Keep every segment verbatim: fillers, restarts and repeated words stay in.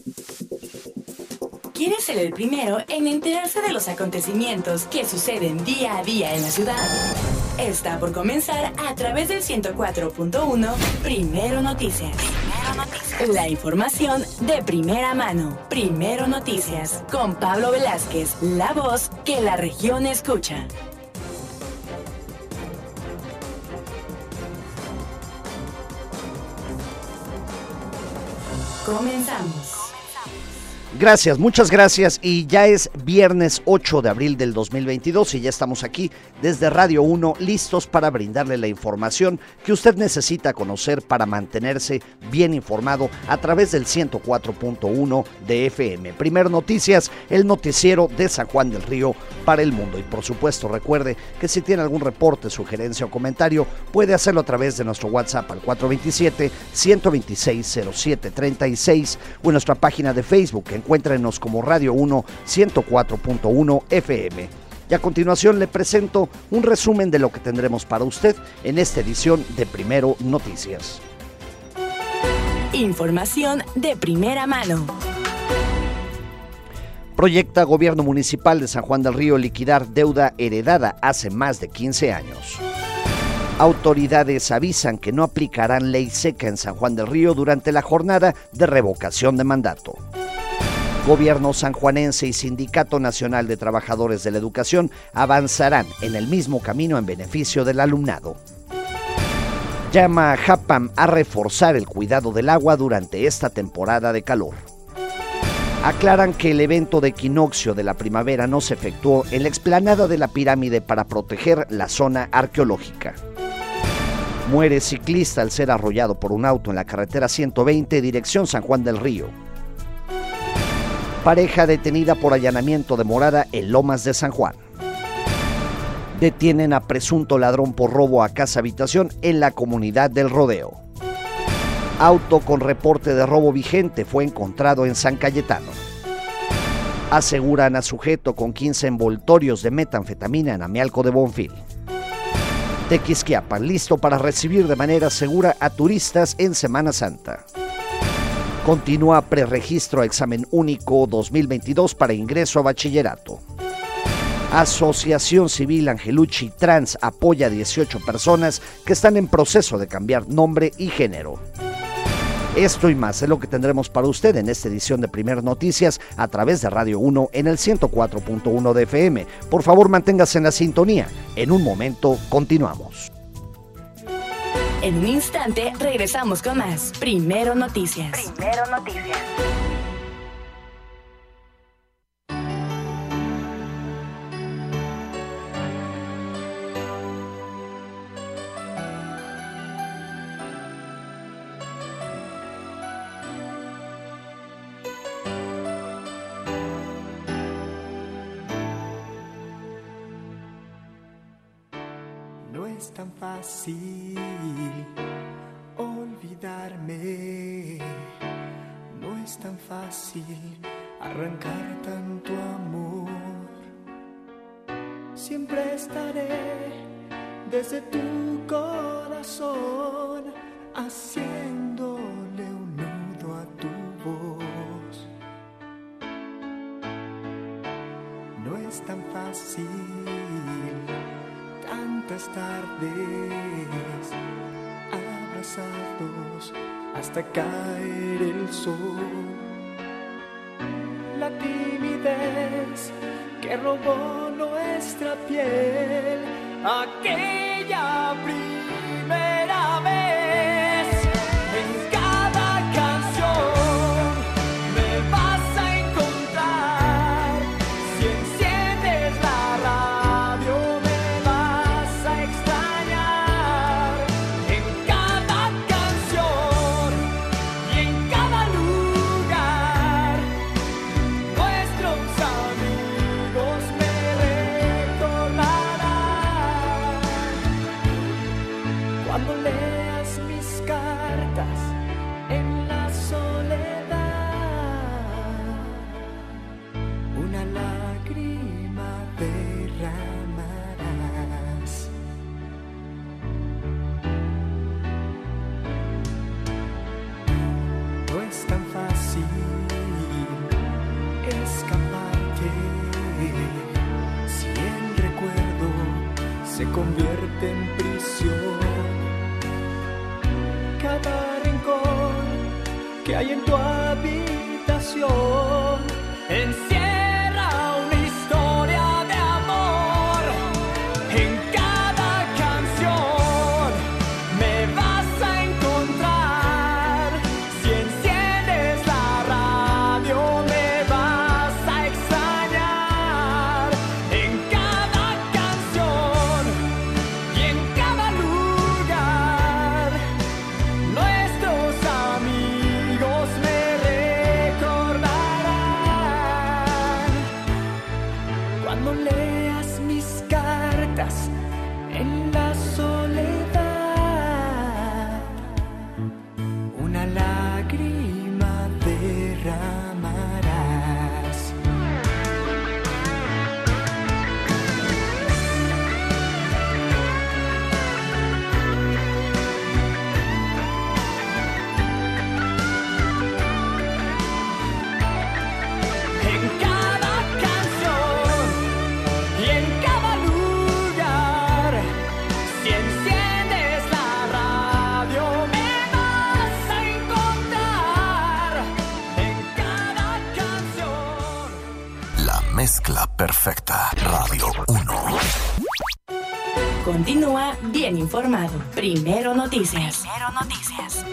¿Quieres ser el primero en enterarse de los acontecimientos que suceden día a día en la ciudad? Está por comenzar a través del ciento cuatro punto uno Primero Noticias. Primero Noticias. La información de primera mano. Primero Noticias. Con Pablo Velázquez, la voz que la región escucha. Comenzamos. Gracias, muchas gracias, y ya es viernes ocho de abril del dos mil veintidós y ya estamos aquí desde Radio uno listos para brindarle la información que usted necesita conocer para mantenerse bien informado a través del ciento cuatro punto uno de F M. Primero Noticias, el noticiero de San Juan del Río para el mundo. Y por supuesto recuerde que si tiene algún reporte, sugerencia o comentario puede hacerlo a través de nuestro WhatsApp al cuatro dos siete, uno dos seis, cero siete tres seis o en nuestra página de Facebook. Encuéntrenos como Radio uno ciento cuatro punto uno F M. Y a continuación le presento un resumen de lo que tendremos para usted en esta edición de Primero Noticias. Información de primera mano. Proyecta Gobierno Municipal de San Juan del Río liquidar deuda heredada hace más de quince años. Autoridades avisan que no aplicarán ley seca en San Juan del Río durante la jornada de revocación de mandato. Gobierno sanjuanense y Sindicato Nacional de Trabajadores de la Educación avanzarán en el mismo camino en beneficio del alumnado. Llama a Japam a reforzar el cuidado del agua durante esta temporada de calor. Aclaran que el evento de equinoccio de la primavera no se efectuó en la explanada de la pirámide para proteger la zona arqueológica. Muere ciclista al ser arrollado por un auto en la carretera ciento veinte, dirección San Juan del Río. Pareja detenida por allanamiento de morada en Lomas de San Juan. Detienen a presunto ladrón por robo a casa-habitación en la comunidad del Rodeo. Auto con reporte de robo vigente fue encontrado en San Cayetano. Aseguran a sujeto con quince envoltorios de metanfetamina en Amialco de Bonfil. Tequisquiapan, listo para recibir de manera segura a turistas en Semana Santa. Continúa preregistro a examen único dos mil veintidós para ingreso a bachillerato. Asociación Civil Angelucci Trans apoya a dieciocho personas que están en proceso de cambiar nombre y género. Esto y más es lo que tendremos para usted en esta edición de Primer Noticias a través de Radio uno en el ciento cuatro punto uno de F M. Por favor, manténgase en la sintonía. En un momento continuamos. En un instante regresamos con más Primero Noticias. Primero Noticias. No es tan fácil olvidarme, no es tan fácil arrancar tanto amor. Siempre estaré desde tu corazón, haciéndole un nudo a tu voz. No es tan fácil, tantas tardes abrazados hasta caer el sol. La timidez que robó nuestra piel aquella primera vez. En cada canción me vas a encontrar. Si enciendes la radio me vas a extrañar. En cada canción y en cada lugar nuestros amigos me recordarán. convierte en prisión. Cada rincón que hay en tu habitación encierra una historia de amor. En cada canción me vas a encontrar. Si enciendes la radio me vas a extrañar. En cada canción y en cada lugar nuestros amigos me recordarán. Cuando leas mis cartas en la soledad, una lágrima derramarás. En cada canción y en cada lugar, si enciendes la radio me vas a encontrar. En cada canción. La mezcla perfecta. Radio uno. Continúa bien informado. Primero Noticias. Primero Noticias.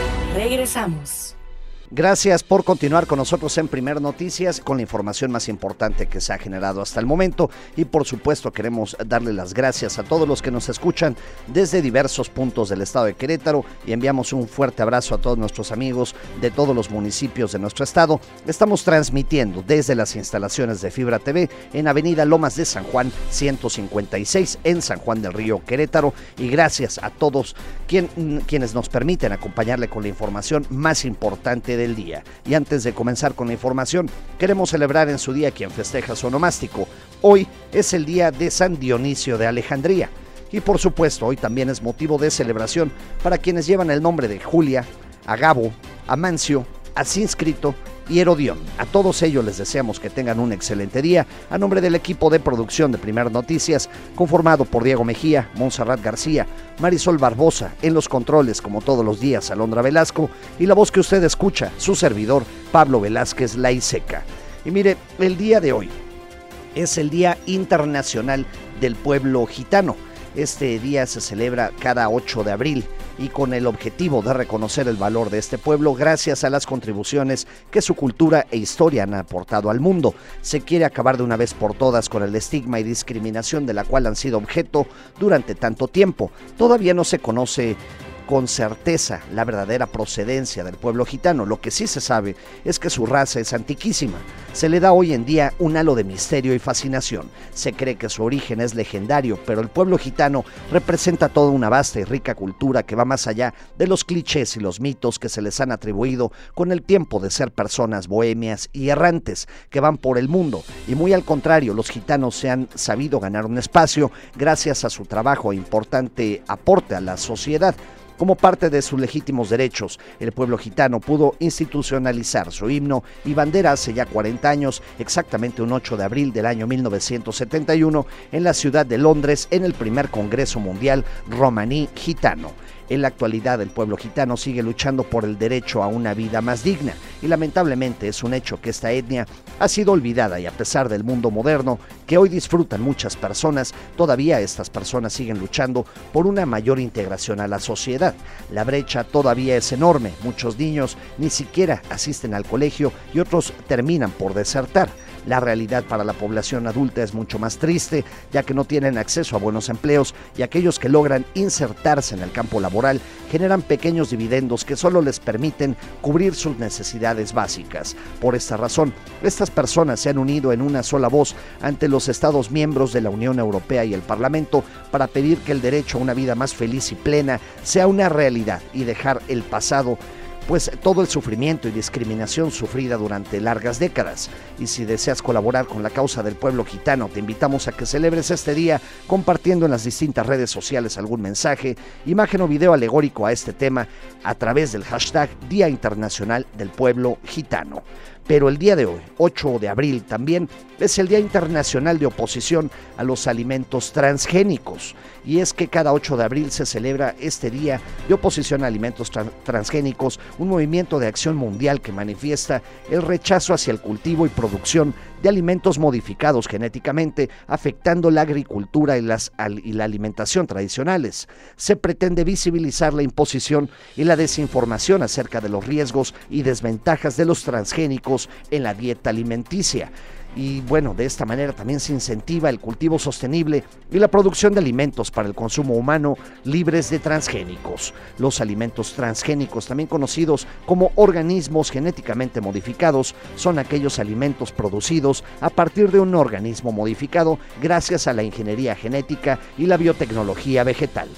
Regresamos. Gracias por continuar con nosotros en Primero Noticias con la información más importante que se ha generado hasta el momento, y por supuesto queremos darle las gracias a todos los que nos escuchan desde diversos puntos del estado de Querétaro y enviamos un fuerte abrazo a todos nuestros amigos de todos los municipios de nuestro estado. Estamos transmitiendo desde las instalaciones de Fibra T V en Avenida Lomas de San Juan ciento cincuenta y seis en San Juan del Río, Querétaro, y gracias a todos quien, quienes nos permiten acompañarle con la información más importante del día. Y antes de comenzar con la información, queremos celebrar en su día quien festeja su onomástico. Hoy es el día de San Dionisio de Alejandría, y por supuesto hoy también es motivo de celebración para quienes llevan el nombre de Julia, Agabo, Amancio, Asínscrito y Herodión. A todos ellos les deseamos que tengan un excelente día. A nombre del equipo de producción de Primero Noticias, conformado por Diego Mejía, Montserrat García, Marisol Barbosa, en los controles como todos los días Alondra Velasco, y la voz que usted escucha, su servidor Pablo Velázquez Laiseca. Y mire, el día de hoy es el Día Internacional del Pueblo Gitano. Este día se celebra cada ocho de abril y con el objetivo de reconocer el valor de este pueblo gracias a las contribuciones que su cultura e historia han aportado al mundo. Se quiere acabar de una vez por todas con el estigma y discriminación de la cual han sido objeto durante tanto tiempo. Todavía no se conoce con certeza la verdadera procedencia del pueblo gitano. Lo que sí se sabe es que su raza es antiquísima. Se le da hoy en día un halo de misterio y fascinación. Se cree que su origen es legendario, pero el pueblo gitano representa toda una vasta y rica cultura que va más allá de los clichés y los mitos que se les han atribuido con el tiempo de ser personas bohemias y errantes que van por el mundo. Y muy al contrario, los gitanos se han sabido ganar un espacio gracias a su trabajo e importante aporte a la sociedad. Como parte de sus legítimos derechos, el pueblo gitano pudo institucionalizar su himno y bandera hace ya cuarenta años, exactamente un ocho de abril del año mil novecientos setenta y uno, en la ciudad de Londres, en el primer Congreso Mundial Romaní Gitano. En la actualidad, el pueblo gitano sigue luchando por el derecho a una vida más digna, y lamentablemente es un hecho que esta etnia ha sido olvidada, y a pesar del mundo moderno que hoy disfrutan muchas personas, todavía estas personas siguen luchando por una mayor integración a la sociedad. La brecha todavía es enorme, muchos niños ni siquiera asisten al colegio y otros terminan por desertar. La realidad para la población adulta es mucho más triste, ya que no tienen acceso a buenos empleos, y aquellos que logran insertarse en el campo laboral generan pequeños dividendos que solo les permiten cubrir sus necesidades básicas. Por esta razón, estas personas se han unido en una sola voz ante los Estados miembros de la Unión Europea y el Parlamento para pedir que el derecho a una vida más feliz y plena sea una realidad y dejar el pasado pues todo el sufrimiento y discriminación sufrida durante largas décadas. Y si deseas colaborar con la causa del pueblo gitano, te invitamos a que celebres este día compartiendo en las distintas redes sociales algún mensaje, imagen o video alegórico a este tema a través del hashtag Día Internacional del Pueblo Gitano. Pero el día de hoy, ocho de abril, también es el Día Internacional de Oposición a los Alimentos Transgénicos. Y es que cada ocho de abril se celebra este Día de Oposición a Alimentos Trans- Transgénicos, un movimiento de acción mundial que manifiesta el rechazo hacia el cultivo y producción de alimentos modificados genéticamente, afectando la agricultura y, las, al, y la alimentación tradicionales. Se pretende visibilizar la imposición y la desinformación acerca de los riesgos y desventajas de los transgénicos en la dieta alimenticia. Y bueno, de esta manera también se incentiva el cultivo sostenible y la producción de alimentos para el consumo humano libres de transgénicos. Los alimentos transgénicos, también conocidos como organismos genéticamente modificados, son aquellos alimentos producidos a partir de un organismo modificado gracias a la ingeniería genética y la biotecnología vegetal.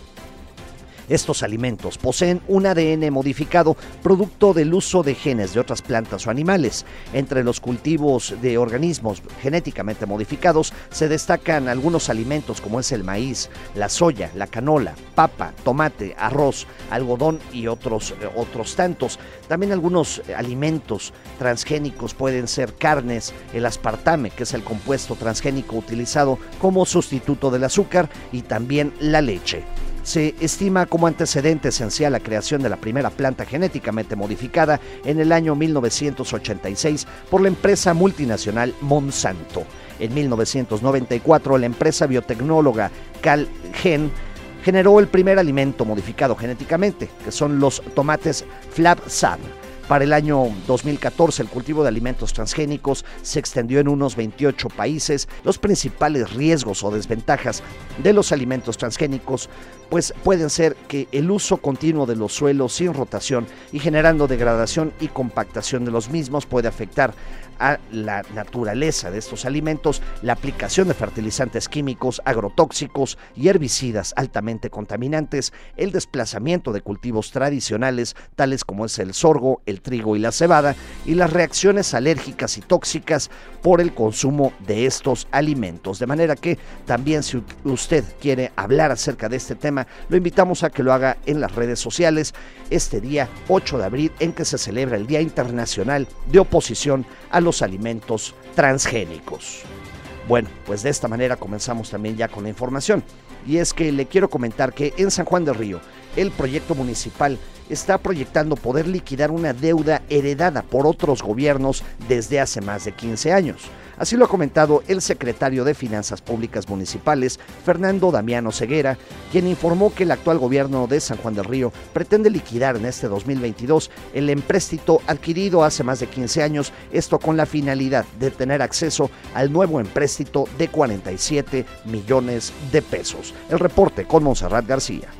Estos alimentos poseen un A D N modificado producto del uso de genes de otras plantas o animales. Entre los cultivos de organismos genéticamente modificados se destacan algunos alimentos como es el maíz, la soya, la canola, papa, tomate, arroz, algodón y otros, otros tantos. También algunos alimentos transgénicos pueden ser carnes, el aspartame, que es el compuesto transgénico utilizado como sustituto del azúcar, y también la leche. Se estima como antecedente esencial la creación de la primera planta genéticamente modificada en el año mil novecientos ochenta y seis por la empresa multinacional Monsanto. En mil novecientos noventa y cuatro, la empresa biotecnóloga Calgen generó el primer alimento modificado genéticamente, que son los tomates Flabsam. Para el año dos mil catorce, el cultivo de alimentos transgénicos se extendió en unos veintiocho países. Los principales riesgos o desventajas de los alimentos transgénicos pues pueden ser que el uso continuo de los suelos sin rotación y generando degradación y compactación de los mismos puede afectar a la naturaleza de estos alimentos, la aplicación de fertilizantes químicos, agrotóxicos y herbicidas altamente contaminantes, el desplazamiento de cultivos tradicionales tales como es el sorgo, el trigo y la cebada, y las reacciones alérgicas y tóxicas por el consumo de estos alimentos. De manera que también, si usted quiere hablar acerca de este tema, lo invitamos a que lo haga en las redes sociales este día ocho de abril, en que se celebra el Día Internacional de Oposición a los alimentos transgénicos. Bueno, pues de esta manera comenzamos también ya con la información. Y es que le quiero comentar que en San Juan del Río, el proyecto municipal está proyectando poder liquidar una deuda heredada por otros gobiernos desde hace más de quince años. Así lo ha comentado el secretario de Finanzas Públicas Municipales, Fernando Damián Oseguera, quien informó que el actual gobierno de San Juan del Río pretende liquidar en este dos mil veintidós el empréstito adquirido hace más de quince años, esto con la finalidad de tener acceso al nuevo empréstito de cuarenta y siete millones de pesos. El reporte con Montserrat García.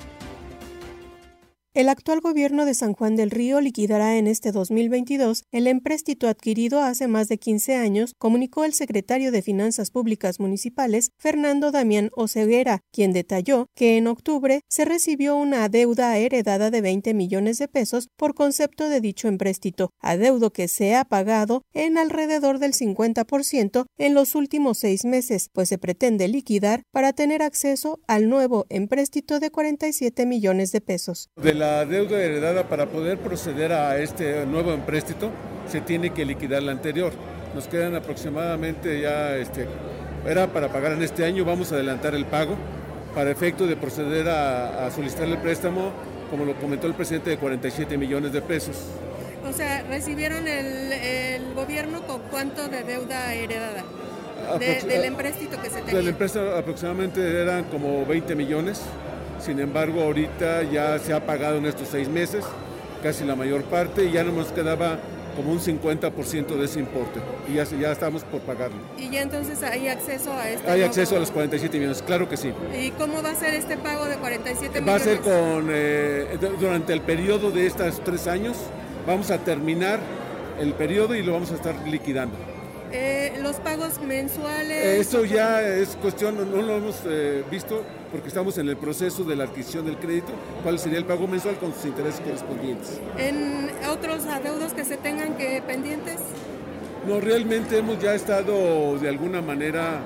El actual gobierno de San Juan del Río liquidará en este dos mil veintidós el empréstito adquirido hace más de quince años, comunicó el secretario de Finanzas Públicas Municipales, Fernando Damián Oseguera, quien detalló que en octubre se recibió una adeuda heredada de veinte millones de pesos por concepto de dicho empréstito, adeudo que se ha pagado en alrededor del cincuenta por ciento en los últimos seis meses, pues se pretende liquidar para tener acceso al nuevo empréstito de cuarenta y siete millones de pesos. De la La deuda heredada, para poder proceder a este nuevo empréstito se tiene que liquidar la anterior. Nos quedan aproximadamente ya, este, era para pagar en este año, vamos a adelantar el pago para efecto de proceder a, a solicitar el préstamo, como lo comentó el presidente, de cuarenta y siete millones de pesos. O sea, ¿recibieron el, el gobierno con cuánto de deuda heredada? De, del empréstito que se tenía. Del empréstito aproximadamente eran como veinte millones. Sin embargo, ahorita ya se ha pagado en estos seis meses, casi la mayor parte, y ya nos quedaba como un cincuenta por ciento de ese importe, y ya, ya estamos por pagarlo. ¿Y ya entonces hay acceso a este Hay nuevo... acceso a los cuarenta y siete millones, claro que sí. ¿Y cómo va a ser este pago de cuarenta y siete millones? Va a ser con, eh, durante el periodo de estos tres años, vamos a terminar el periodo y lo vamos a estar liquidando. Eh, los pagos mensuales. Eh, eso ya es cuestión, no, no lo hemos eh, visto porque estamos en el proceso de la adquisición del crédito. ¿Cuál sería el pago mensual con sus intereses correspondientes? ¿En otros adeudos que se tengan que pendientes? No, realmente hemos ya estado de alguna manera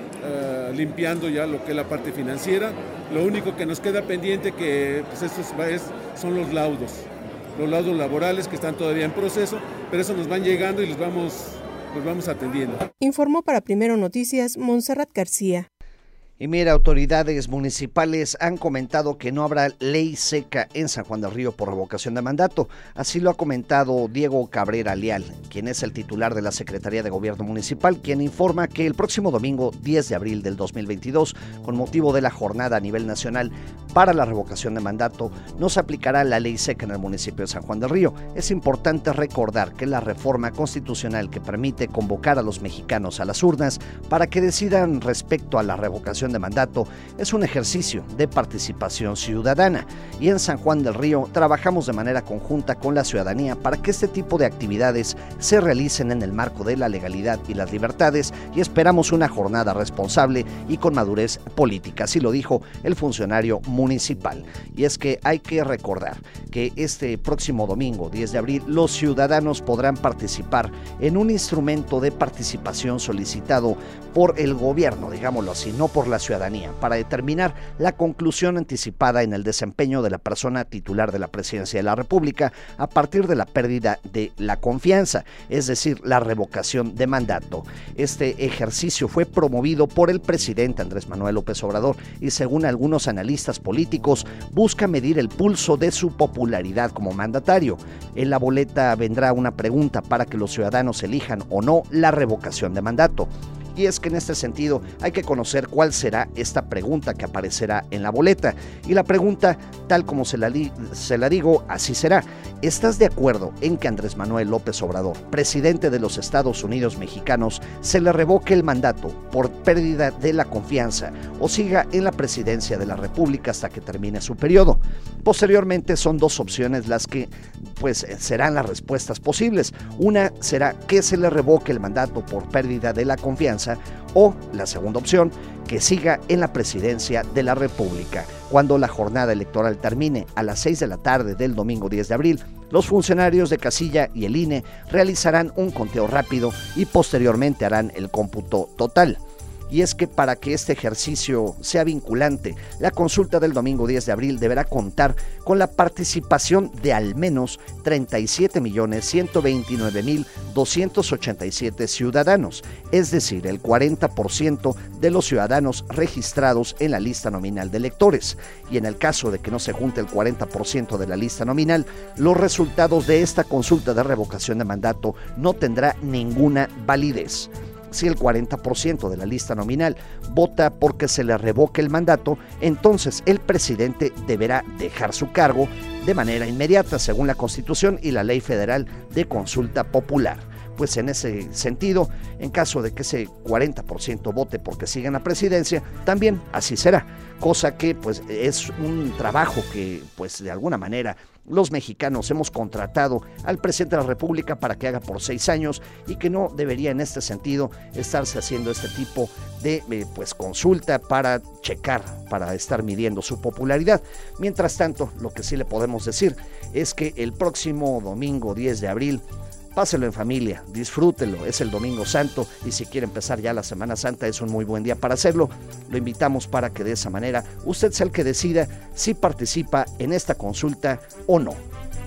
eh, limpiando ya lo que es la parte financiera. Lo único que nos queda pendiente que pues eso es, son los laudos, los laudos laborales que están todavía en proceso, pero eso nos van llegando y los vamos, los vamos atendiendo. Informó para Primero Noticias Montserrat García. Y mira, autoridades municipales han comentado que no habrá ley seca en San Juan del Río por revocación de mandato. Así lo ha comentado Diego Cabrera Leal, quien es el titular de la Secretaría de Gobierno Municipal, quien informa que el próximo domingo diez de abril del dos mil veintidós, con motivo de la jornada a nivel nacional para la revocación de mandato, no se aplicará la ley seca en el municipio de San Juan del Río. Es importante recordar que la reforma constitucional que permite convocar a los mexicanos a las urnas para que decidan respecto a la revocación de mandato es un ejercicio de participación ciudadana, y en San Juan del Río trabajamos de manera conjunta con la ciudadanía para que este tipo de actividades se realicen en el marco de la legalidad y las libertades, y esperamos una jornada responsable y con madurez política, así lo dijo el funcionario municipal. Y es que hay que recordar que este próximo domingo diez de abril los ciudadanos podrán participar en un instrumento de participación solicitado por el gobierno, digámoslo así, no por la ciudadanía, para determinar la conclusión anticipada en el desempeño de la persona titular de la presidencia de la República a partir de la pérdida de la confianza, es decir, la revocación de mandato. Este ejercicio fue promovido por el presidente Andrés Manuel López Obrador y, según algunos analistas políticos, busca medir el pulso de su popularidad como mandatario. En la boleta vendrá una pregunta para que los ciudadanos elijan o no la revocación de mandato. Y es que en este sentido hay que conocer cuál será esta pregunta que aparecerá en la boleta. Y la pregunta, tal como se la, di- se la digo, así será. ¿Estás de acuerdo en que Andrés Manuel López Obrador, presidente de los Estados Unidos mexicanos, se le revoque el mandato por pérdida de la confianza o siga en la presidencia de la República hasta que termine su periodo? Posteriormente son dos opciones las que pues serán las respuestas posibles. Una será que se le revoque el mandato por pérdida de la confianza, o la segunda opción, que siga en la presidencia de la República. Cuando la jornada electoral termine a las seis de la tarde del domingo diez de abril, los funcionarios de casilla y el I N E realizarán un conteo rápido y posteriormente harán el cómputo total. Y es que para que este ejercicio sea vinculante, la consulta del domingo diez de abril deberá contar con la participación de al menos treinta y siete millones ciento veintinueve mil doscientos ochenta y siete ciudadanos, es decir, el cuarenta por ciento de los ciudadanos registrados en la lista nominal de electores. Y en el caso de que no se junte el cuarenta por ciento de la lista nominal, los resultados de esta consulta de revocación de mandato no tendrá ninguna validez. Si el cuarenta por ciento de la lista nominal vota porque se le revoque el mandato, entonces el presidente deberá dejar su cargo de manera inmediata, según la Constitución y la Ley Federal de Consulta Popular. Pues en ese sentido, en caso de que ese cuarenta por ciento vote porque siga en la presidencia, también así será, cosa que pues es un trabajo que pues de alguna manera los mexicanos hemos contratado al presidente de la República para que haga por seis años y que no debería en este sentido estarse haciendo este tipo de eh, pues consulta para checar, para estar midiendo su popularidad. Mientras tanto, lo que sí le podemos decir es que el próximo domingo diez de abril, páselo en familia, disfrútelo, es el Domingo Santo y si quiere empezar ya la Semana Santa es un muy buen día para hacerlo. Lo invitamos para que de esa manera usted sea el que decida si participa en esta consulta o no.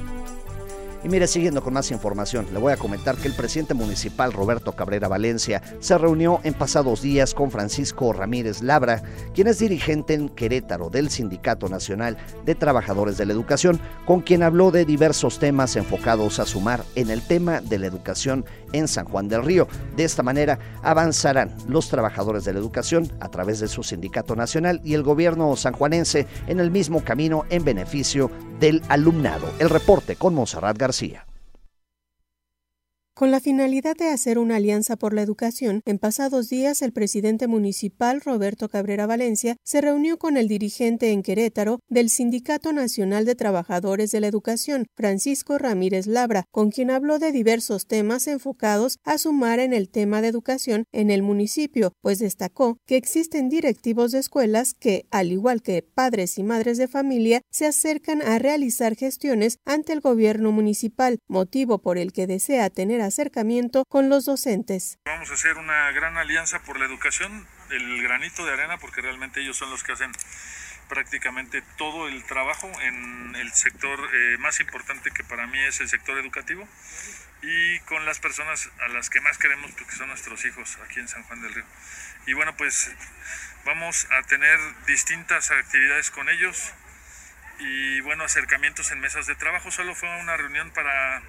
Y mire, siguiendo con más información, le voy a comentar que el presidente municipal Roberto Cabrera Valencia se reunió en pasados días con Francisco Ramírez Labra, quien es dirigente en Querétaro del Sindicato Nacional de Trabajadores de la Educación, con quien habló de diversos temas enfocados a sumar en el tema de la educación en San Juan del Río. De esta manera avanzarán los trabajadores de la educación a través de su sindicato nacional y el gobierno sanjuanense en el mismo camino en beneficio del alumnado. El reporte con Montserrat García. Con la finalidad de hacer una alianza por la educación, en pasados días el presidente municipal Roberto Cabrera Valencia se reunió con el dirigente en Querétaro del Sindicato Nacional de Trabajadores de la Educación, Francisco Ramírez Labra, con quien habló de diversos temas enfocados a sumar en el tema de educación en el municipio, pues destacó que existen directivos de escuelas que, al igual que padres y madres de familia, se acercan a realizar gestiones ante el gobierno municipal, motivo por el que desea tener acercamiento con los docentes. Vamos a hacer una gran alianza por la educación, el granito de arena, porque realmente ellos son los que hacen prácticamente todo el trabajo en el sector eh, más importante, que para mí es el sector educativo, y con las personas a las que más queremos, porque son nuestros hijos aquí en San Juan del Río. Y bueno, pues vamos a tener distintas actividades con ellos y bueno, acercamientos en mesas de trabajo. Solo fue una reunión para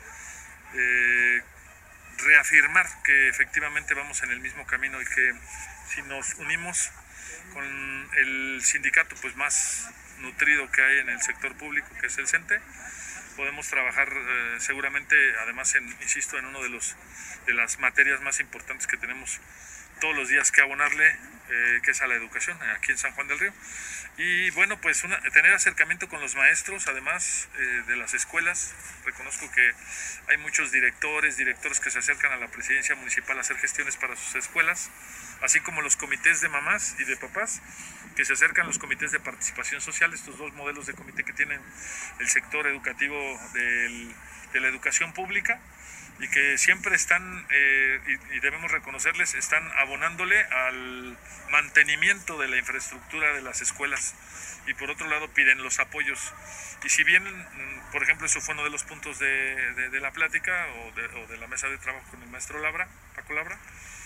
Eh, reafirmar que efectivamente vamos en el mismo camino y que si nos unimos con el sindicato pues más nutrido que hay en el sector público, que es el CENTE, podemos trabajar eh, seguramente, además en, insisto, en uno de los de las materias más importantes que tenemos todos los días que abonarle, eh, que es a la educación aquí en San Juan del Río. Y bueno, pues una, tener acercamiento con los maestros, además eh, de las escuelas. Reconozco que hay muchos directores, directores que se acercan a la presidencia municipal a hacer gestiones para sus escuelas, así como los comités de mamás y de papás, que se acercan a los comités de participación social, estos dos modelos de comité que tienen el sector educativo del, de la educación pública, y que siempre están, eh, y, y debemos reconocerles, están abonándole al mantenimiento de la infraestructura de las escuelas, y por otro lado piden los apoyos. Y si bien, por ejemplo, eso fue uno de los puntos de, de, de la plática o de, o de la mesa de trabajo con el maestro Labra, Paco Labra,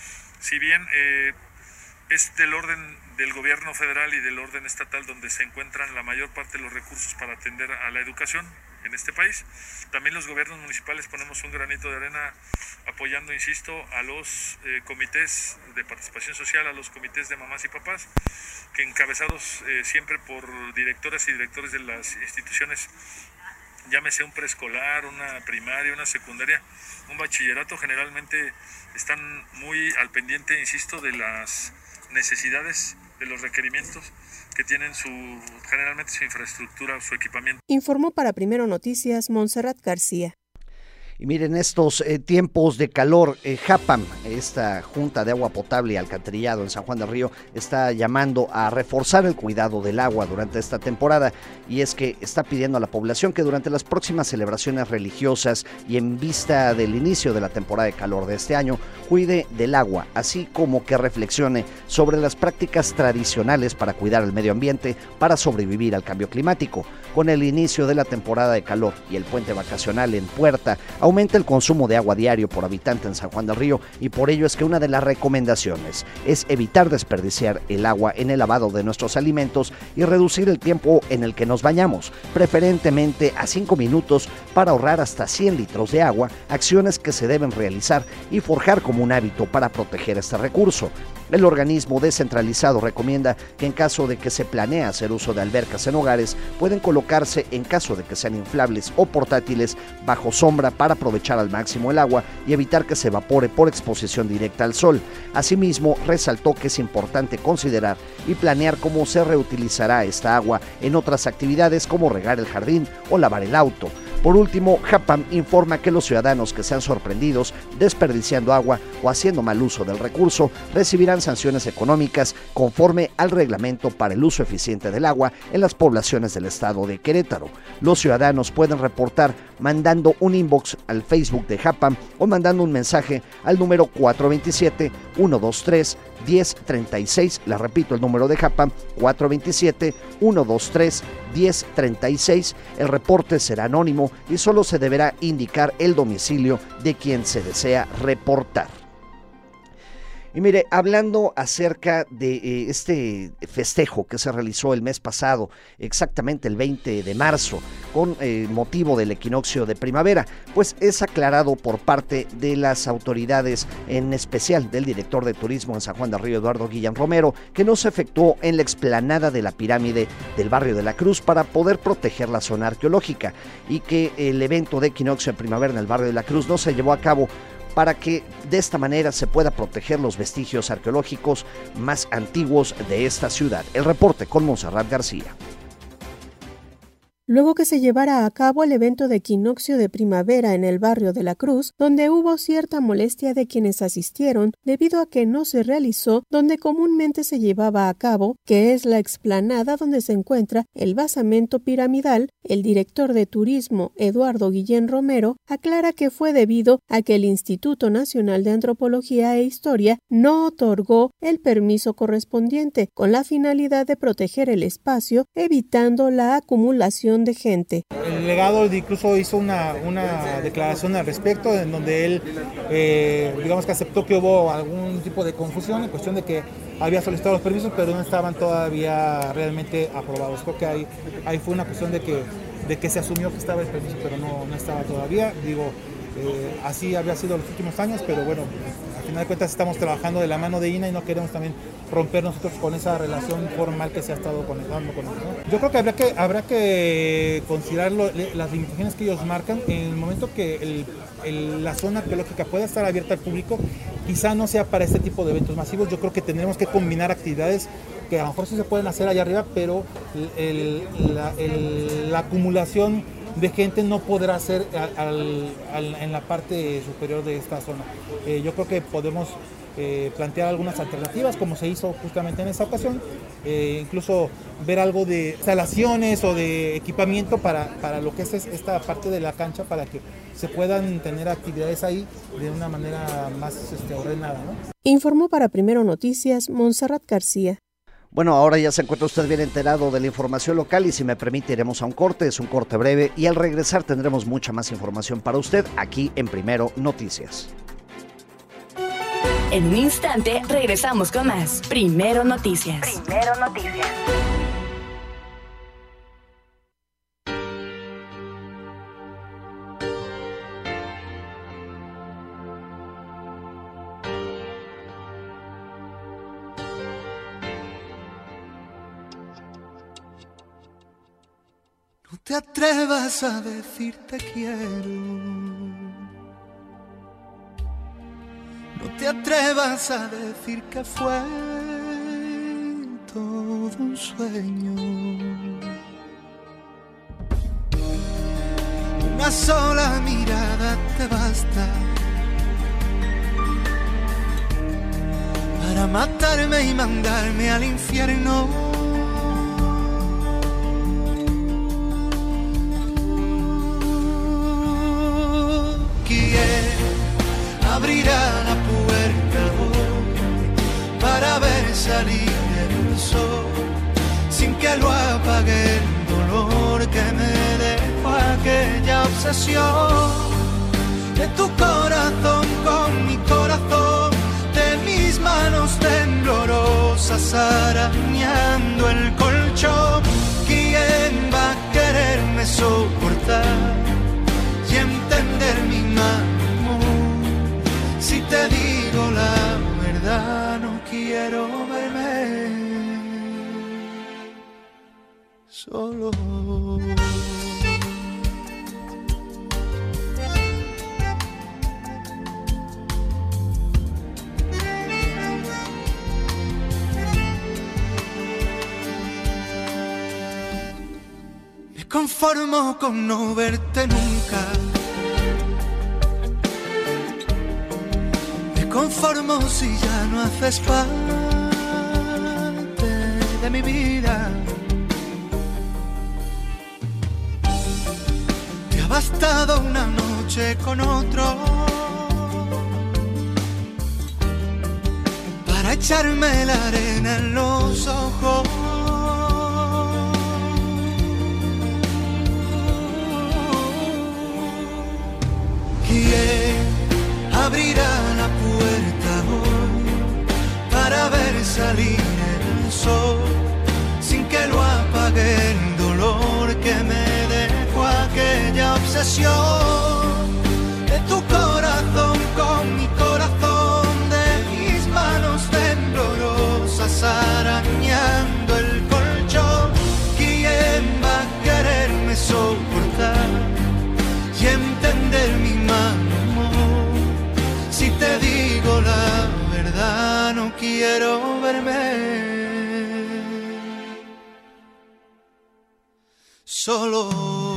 si bien eh, es del orden del gobierno federal y del orden estatal donde se encuentran la mayor parte de los recursos para atender a la educación en este país, también los gobiernos municipales ponemos un granito de arena apoyando, insisto, a los eh, comités de participación social, a los comités de mamás y papás, que encabezados eh, siempre por directoras y directores de las instituciones, llámese un preescolar, una primaria, una secundaria, un bachillerato, generalmente están muy al pendiente, insisto, de las necesidades, de los requerimientos que tienen su generalmente su infraestructura, su equipamiento. Informó para Primero Noticias Montserrat García. Y miren, estos eh, tiempos de calor, eh, JAPAM, esta Junta de Agua Potable y Alcantarillado en San Juan del Río, está llamando a reforzar el cuidado del agua durante esta temporada, y es que está pidiendo a la población que durante las próximas celebraciones religiosas y en vista del inicio de la temporada de calor de este año, cuide del agua, así como que reflexione sobre las prácticas tradicionales para cuidar el medio ambiente para sobrevivir al cambio climático. Con el inicio de la temporada de calor y el puente vacacional en puerta, aumenta el consumo de agua diario por habitante en San Juan del Río, y por ello es que una de las recomendaciones es evitar desperdiciar el agua en el lavado de nuestros alimentos y reducir el tiempo en el que nos bañamos, preferentemente a cinco minutos, para ahorrar hasta cien litros de agua, acciones que se deben realizar y forjar como un hábito para proteger este recurso. El organismo descentralizado recomienda que en caso de que se planee hacer uso de albercas en hogares, pueden colocarse, en caso de que sean inflables o portátiles, bajo sombra para aprovechar al máximo el agua y evitar que se evapore por exposición directa al sol. Asimismo, resaltó que es importante considerar y planear cómo se reutilizará esta agua en otras actividades como regar el jardín o lavar el auto. Por último, JAPAM informa que los ciudadanos que sean sorprendidos desperdiciando agua o haciendo mal uso del recurso recibirán sanciones económicas conforme al reglamento para el uso eficiente del agua en las poblaciones del estado de Querétaro. Los ciudadanos pueden reportar mandando un inbox al Facebook de JAPAM o mandando un mensaje al número cuatro dos siete, uno dos tres, uno cero tres seis. La repito, el número de JAPAM, cuatro dos siete, uno dos tres, uno cero tres seis. El reporte será anónimo y solo se deberá indicar el domicilio de quien se desea reportar. Y mire, hablando acerca de eh, este festejo que se realizó el mes pasado, exactamente el veinte de marzo, con eh, motivo del equinoccio de primavera, pues es aclarado por parte de las autoridades, en especial del director de turismo en San Juan del Río, Eduardo Guillén Romero, que no se efectuó en la explanada de la pirámide del barrio de la Cruz para poder proteger la zona arqueológica, y que el evento de equinoccio de primavera en el barrio de la Cruz no se llevó a cabo para que de esta manera se pueda proteger los vestigios arqueológicos más antiguos de esta ciudad. El reporte con Montserrat García. Luego que se llevara a cabo el evento de equinoccio de primavera en el barrio de la Cruz, donde hubo cierta molestia de quienes asistieron debido a que no se realizó donde comúnmente se llevaba a cabo, que es la explanada donde se encuentra el basamento piramidal, el director de turismo, Eduardo Guillén Romero, aclara que fue debido a que el Instituto Nacional de Antropología e Historia no otorgó el permiso correspondiente, con la finalidad de proteger el espacio, evitando la acumulación de gente. El delegado incluso hizo una, una declaración al respecto, en donde él, eh, digamos que aceptó que hubo algún tipo de confusión en cuestión de que había solicitado los permisos, pero no estaban todavía realmente aprobados. Creo que ahí, ahí fue una cuestión de que, de que se asumió que estaba el permiso, pero no, no estaba todavía. Digo, eh, así había sido los últimos años, pero bueno, al final de cuentas estamos trabajando de la mano de I N A y no queremos también romper nosotros con esa relación formal que se ha estado conectando con ellos, ¿no? Yo creo que habrá que, habrá que considerar lo, las limitaciones que ellos marcan en el momento que el, el, la zona arqueológica pueda estar abierta al público. Quizá no sea para este tipo de eventos masivos. Yo creo que tendremos que combinar actividades que a lo mejor sí se pueden hacer allá arriba, pero el, la, el, la acumulación de gente no podrá ser al, al, en la parte superior de esta zona. Eh, yo creo que podemos eh, plantear algunas alternativas, como se hizo justamente en esta ocasión, eh, incluso ver algo de instalaciones o de equipamiento para, para lo que es esta parte de la cancha, para que se puedan tener actividades ahí de una manera más este, ordenada, ¿no? Informó para Primero Noticias Montserrat García. Bueno, ahora ya se encuentra usted bien enterado de la información local y si me permite iremos a un corte, es un corte breve y al regresar tendremos mucha más información para usted aquí en Primero Noticias. En un instante regresamos con más Primero Noticias. Primero Noticias. No te atrevas a decir te quiero. No te atrevas a decir que fue todo un sueño. Una sola mirada te basta para matarme y mandarme al infierno. Abrirá la puerta hoy para ver salir el sol, sin que lo apague el dolor que me dejó aquella obsesión de tu corazón con mi corazón, de mis manos temblorosas arañando el colchón. ¿Quién va a quererme soportar y entender mi mal? Si te digo la verdad, no quiero verme solo. Me conformo con no verte nunca. Conformo si ya no haces parte de mi vida. Te ha bastado una noche con otro para echarme la arena en los ojos. ¿Quién abrirá la puerta hoy quiero verme solo.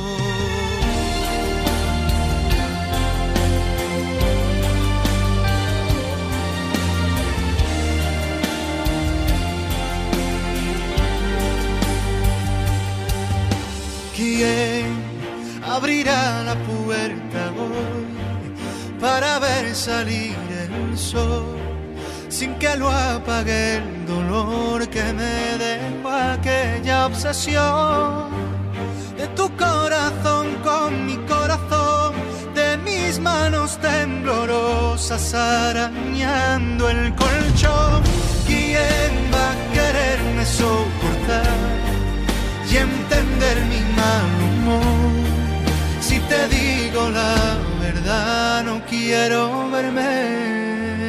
¿Quién abrirá la puerta hoy para ver salir el sol sin que lo apague el dolor que me dejó aquella obsesión de tu corazón con mi corazón, de mis manos temblorosas arañando el colchón? ¿Quién va a quererme soportar y entender mi mal humor? Si te digo la verdad, no quiero verme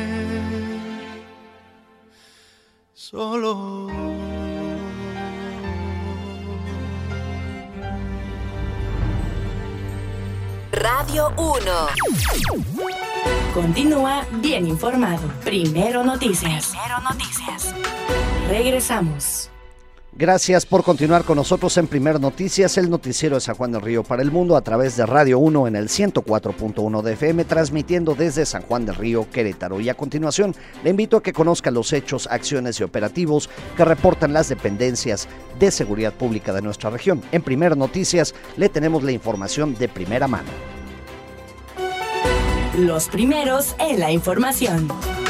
solo. Radio uno. Continúa bien informado. Primero Noticias. Primero Noticias. Regresamos. Gracias por continuar con nosotros en Primero Noticias, el noticiero de San Juan del Río para el mundo a través de Radio uno en el ciento cuatro punto uno de F M, transmitiendo desde San Juan del Río, Querétaro. Y a continuación, le invito a que conozca los hechos, acciones y operativos que reportan las dependencias de seguridad pública de nuestra región. En Primero Noticias, le tenemos la información de primera mano. Los primeros en la información.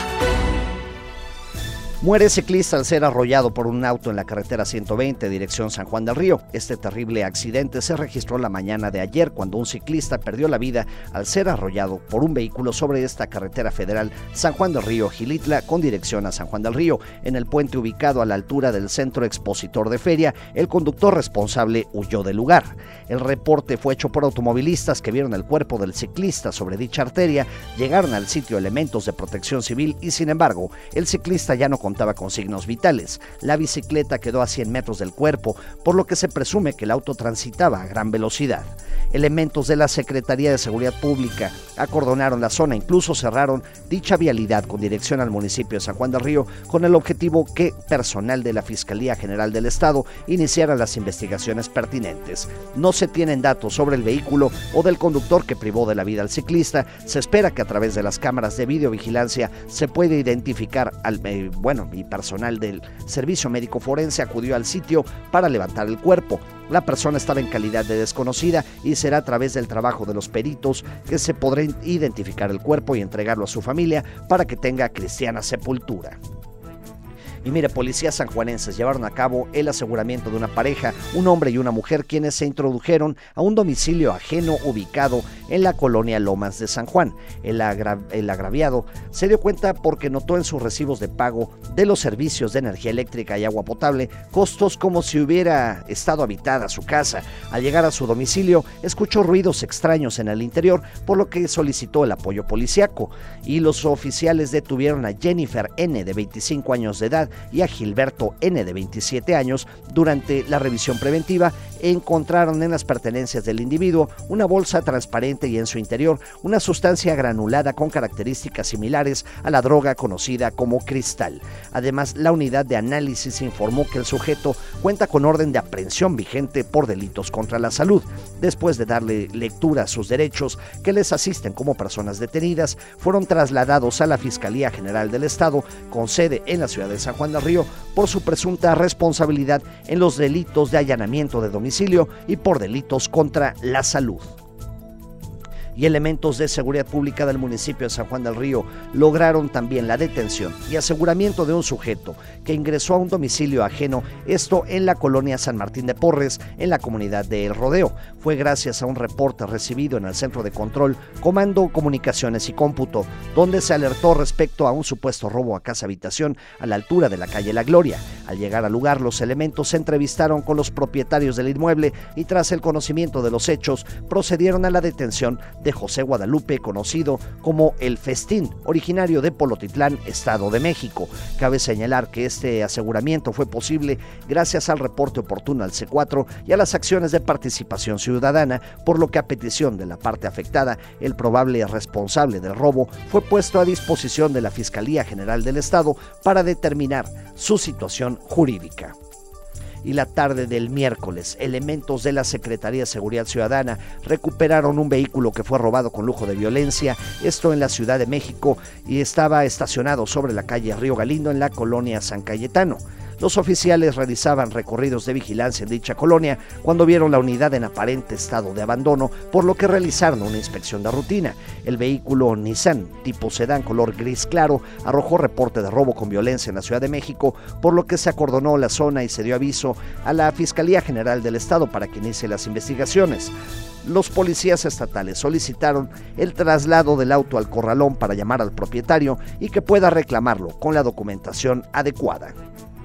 Muere ciclista al ser arrollado por un auto en la carretera ciento veinte, dirección San Juan del Río. Este terrible accidente se registró la mañana de ayer cuando un ciclista perdió la vida al ser arrollado por un vehículo sobre esta carretera federal San Juan del Río Gilitla con dirección a San Juan del Río. En el puente ubicado a la altura del centro expositor de feria, el conductor responsable huyó del lugar. El reporte fue hecho por automovilistas que vieron el cuerpo del ciclista sobre dicha arteria, llegaron al sitio elementos de protección civil y sin embargo, el ciclista ya no contaba con signos vitales. La bicicleta quedó a cien metros del cuerpo, por lo que se presume que el auto transitaba a gran velocidad. Elementos de la Secretaría de Seguridad Pública acordonaron la zona, incluso cerraron dicha vialidad con dirección al municipio de San Juan del Río, con el objetivo que personal de la Fiscalía General del Estado iniciara las investigaciones pertinentes. No se tienen datos sobre el vehículo o del conductor que privó de la vida al ciclista. Se espera que a través de las cámaras de videovigilancia se pueda identificar al eh, bueno, y personal del Servicio Médico Forense acudió al sitio para levantar el cuerpo. La persona estaba en calidad de desconocida y será a través del trabajo de los peritos que se podrá identificar el cuerpo y entregarlo a su familia para que tenga cristiana sepultura. Y mire, policías sanjuanenses llevaron a cabo el aseguramiento de una pareja, un hombre y una mujer, quienes se introdujeron a un domicilio ajeno ubicado en la colonia Lomas de San Juan. El, agra el agraviado se dio cuenta porque notó en sus recibos de pago de los servicios de energía eléctrica y agua potable costos como si hubiera estado habitada su casa. Al llegar a su domicilio, escuchó ruidos extraños en el interior, por lo que solicitó el apoyo policiaco. Y los oficiales detuvieron a Jennifer N., de veinticinco años de edad, y a Gilberto N., de veintisiete años. Durante la revisión preventiva encontraron en las pertenencias del individuo una bolsa transparente y en su interior una sustancia granulada con características similares a la droga conocida como cristal. Además, la unidad de análisis informó que el sujeto cuenta con orden de aprehensión vigente por delitos contra la salud. Después de darle lectura a sus derechos que les asisten como personas detenidas, fueron trasladados a la Fiscalía General del Estado con sede en la ciudad de San Juan del Río por su presunta responsabilidad en los delitos de allanamiento de domicilio y por delitos contra la salud. Y elementos de seguridad pública del municipio de San Juan del Río lograron también la detención y aseguramiento de un sujeto que ingresó a un domicilio ajeno, esto en la colonia San Martín de Porres, en la comunidad de El Rodeo. Fue gracias a un reporte recibido en el Centro de Control, Comando, Comunicaciones y Cómputo, donde se alertó respecto a un supuesto robo a casa-habitación a la altura de la calle La Gloria. Al llegar al lugar, los elementos se entrevistaron con los propietarios del inmueble y tras el conocimiento de los hechos, procedieron a la detención de José Guadalupe, conocido como El Festín, originario de Polotitlán, Estado de México. Cabe señalar que este aseguramiento fue posible gracias al reporte oportuno al C cuatro y a las acciones de participación ciudadana, por lo que a petición de la parte afectada, el probable responsable del robo fue puesto a disposición de la Fiscalía General del Estado para determinar su situación jurídica. Y la tarde del miércoles, elementos de la Secretaría de Seguridad Ciudadana recuperaron un vehículo que fue robado con lujo de violencia, esto en la Ciudad de México, y estaba estacionado sobre la calle Río Galindo en la colonia San Cayetano. Los oficiales realizaban recorridos de vigilancia en dicha colonia cuando vieron la unidad en aparente estado de abandono, por lo que realizaron una inspección de rutina. El vehículo Nissan tipo sedán color gris claro arrojó reporte de robo con violencia en la Ciudad de México, por lo que se acordonó la zona y se dio aviso a la Fiscalía General del Estado para que inicie las investigaciones. Los policías estatales solicitaron el traslado del auto al corralón para llamar al propietario y que pueda reclamarlo con la documentación adecuada.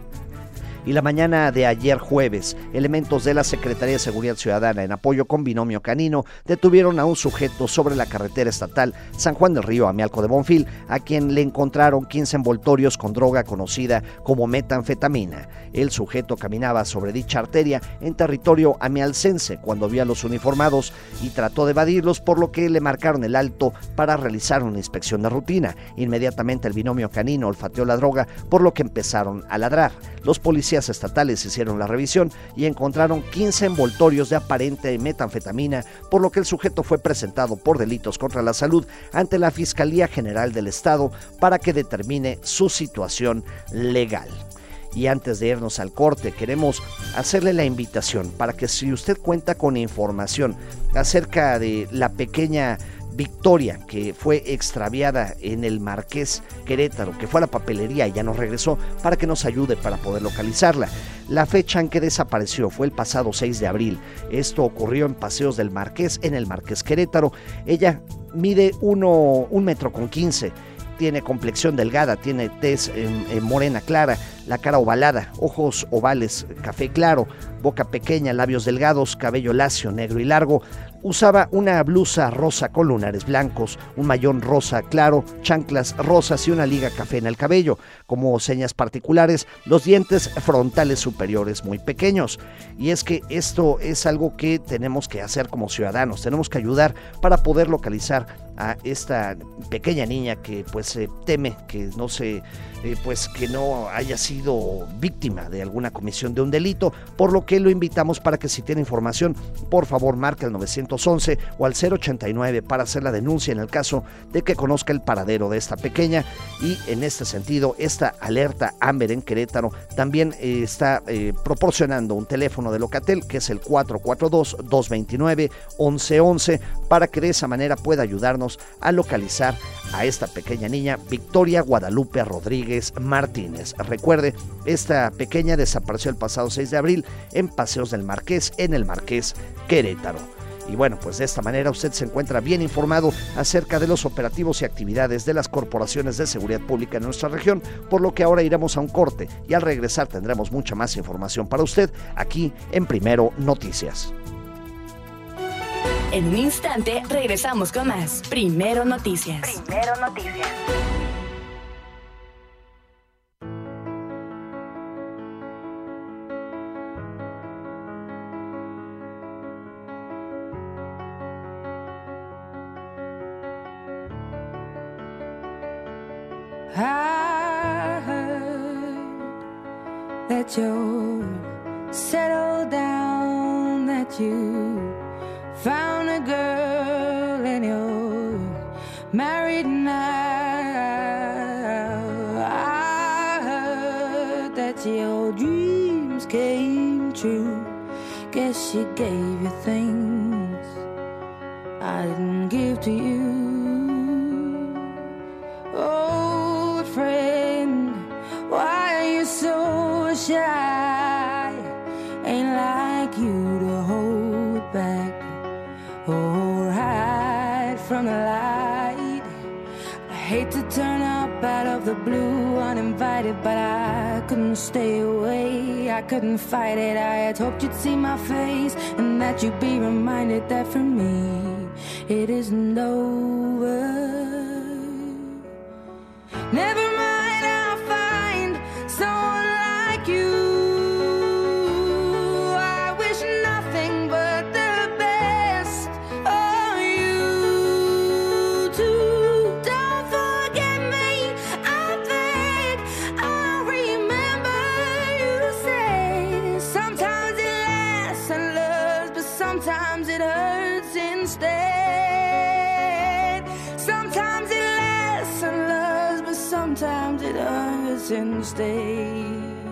Y la mañana de ayer jueves, elementos de la Secretaría de Seguridad Ciudadana, en apoyo con Binomio Canino, detuvieron a un sujeto sobre la carretera estatal San Juan del Río, Amialco de Bonfil, a quien le encontraron quince envoltorios con droga conocida como metanfetamina. El sujeto caminaba sobre dicha arteria en territorio amialcense cuando vio a los uniformados y trató de evadirlos, por lo que le marcaron el alto para realizar una inspección de rutina. Inmediatamente el Binomio Canino olfateó la droga, por lo que empezaron a ladrar. Los policías estatales hicieron la revisión y encontraron quince envoltorios de aparente metanfetamina, por lo que el sujeto fue presentado por delitos contra la salud ante la Fiscalía General del Estado para que determine su situación legal. Y antes de irnos al corte, queremos hacerle la invitación para que, si usted cuenta con información acerca de la pequeña Victoria, que fue extraviada en el Marqués Querétaro, que fue a la papelería y ya no regresó, para que nos ayude para poder localizarla. La fecha en que desapareció fue el pasado seis de abril. Esto ocurrió en Paseos del Marqués, en el Marqués Querétaro. Ella mide uno, un metro con quince. Tiene complexión delgada, tiene tez eh, eh, morena clara, la cara ovalada, ojos ovales, café claro, boca pequeña, labios delgados, cabello lacio, negro y largo. Usaba una blusa rosa con lunares blancos, un mayón rosa claro, chanclas rosas y una liga café en el cabello. Como señas particulares, los dientes frontales superiores muy pequeños. Y es que esto es algo que tenemos que hacer como ciudadanos, tenemos que ayudar para poder localizar a esta pequeña niña que pues se eh, teme que no se eh, pues que no haya sido víctima de alguna comisión de un delito, por lo que lo invitamos para que, si tiene información, por favor marque al nueve once o al cero ochenta y nueve para hacer la denuncia en el caso de que conozca el paradero de esta pequeña. Y en este sentido, esta alerta Amber en Querétaro también eh, está eh, proporcionando un teléfono de Locatel, que es el cuatro cuatro dos, dos dos nueve, once once, para que de esa manera pueda ayudarnos a localizar a esta pequeña niña, Victoria Guadalupe Rodríguez Martínez. Recuerde, esta pequeña desapareció el pasado seis de abril en Paseos del Marqués, en el Marqués Querétaro. Y bueno, pues de esta manera usted se encuentra bien informado acerca de los operativos y actividades de las corporaciones de seguridad pública en nuestra región, por lo que ahora iremos a un corte y al regresar tendremos mucha más información para usted aquí en Primero Noticias. En un instante regresamos con más Primero Noticias. Primero Noticias. I heard that you're settled down, that you found a girl and you're married now. I heard that your dreams came true. Guess she gave you things I didn't give to you. Old friend, why are you so shy? Ain't like you to hold back or hide from the light. I hate to turn up out of the blue uninvited, but I couldn't stay away, I couldn't fight it. I had hoped you'd see my face and that you'd be reminded that for me it isn't over. Never mind, I'll find someone like you. I wish nothing but the best for you too. Don't forget me, I beg. I remember you say sometimes it lasts and loves, but sometimes it hurts instead. Sometimes it lasts and loves, but sometimes it hurts instead.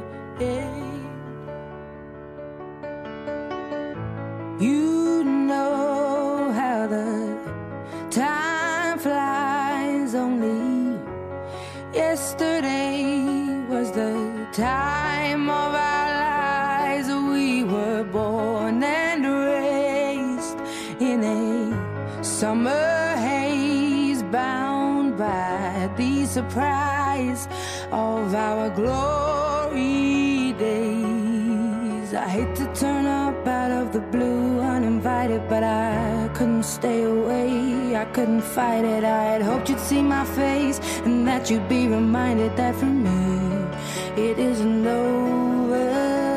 You know how the time flies. Only yesterday was the time of our lives. We were born and raised in a summer haze, bound by the surprise of our glory days. I hate to turn up out of the blue uninvited, but I couldn't stay away, I couldn't fight it. I had hoped you'd see my face and that you'd be reminded that for me it isn't over.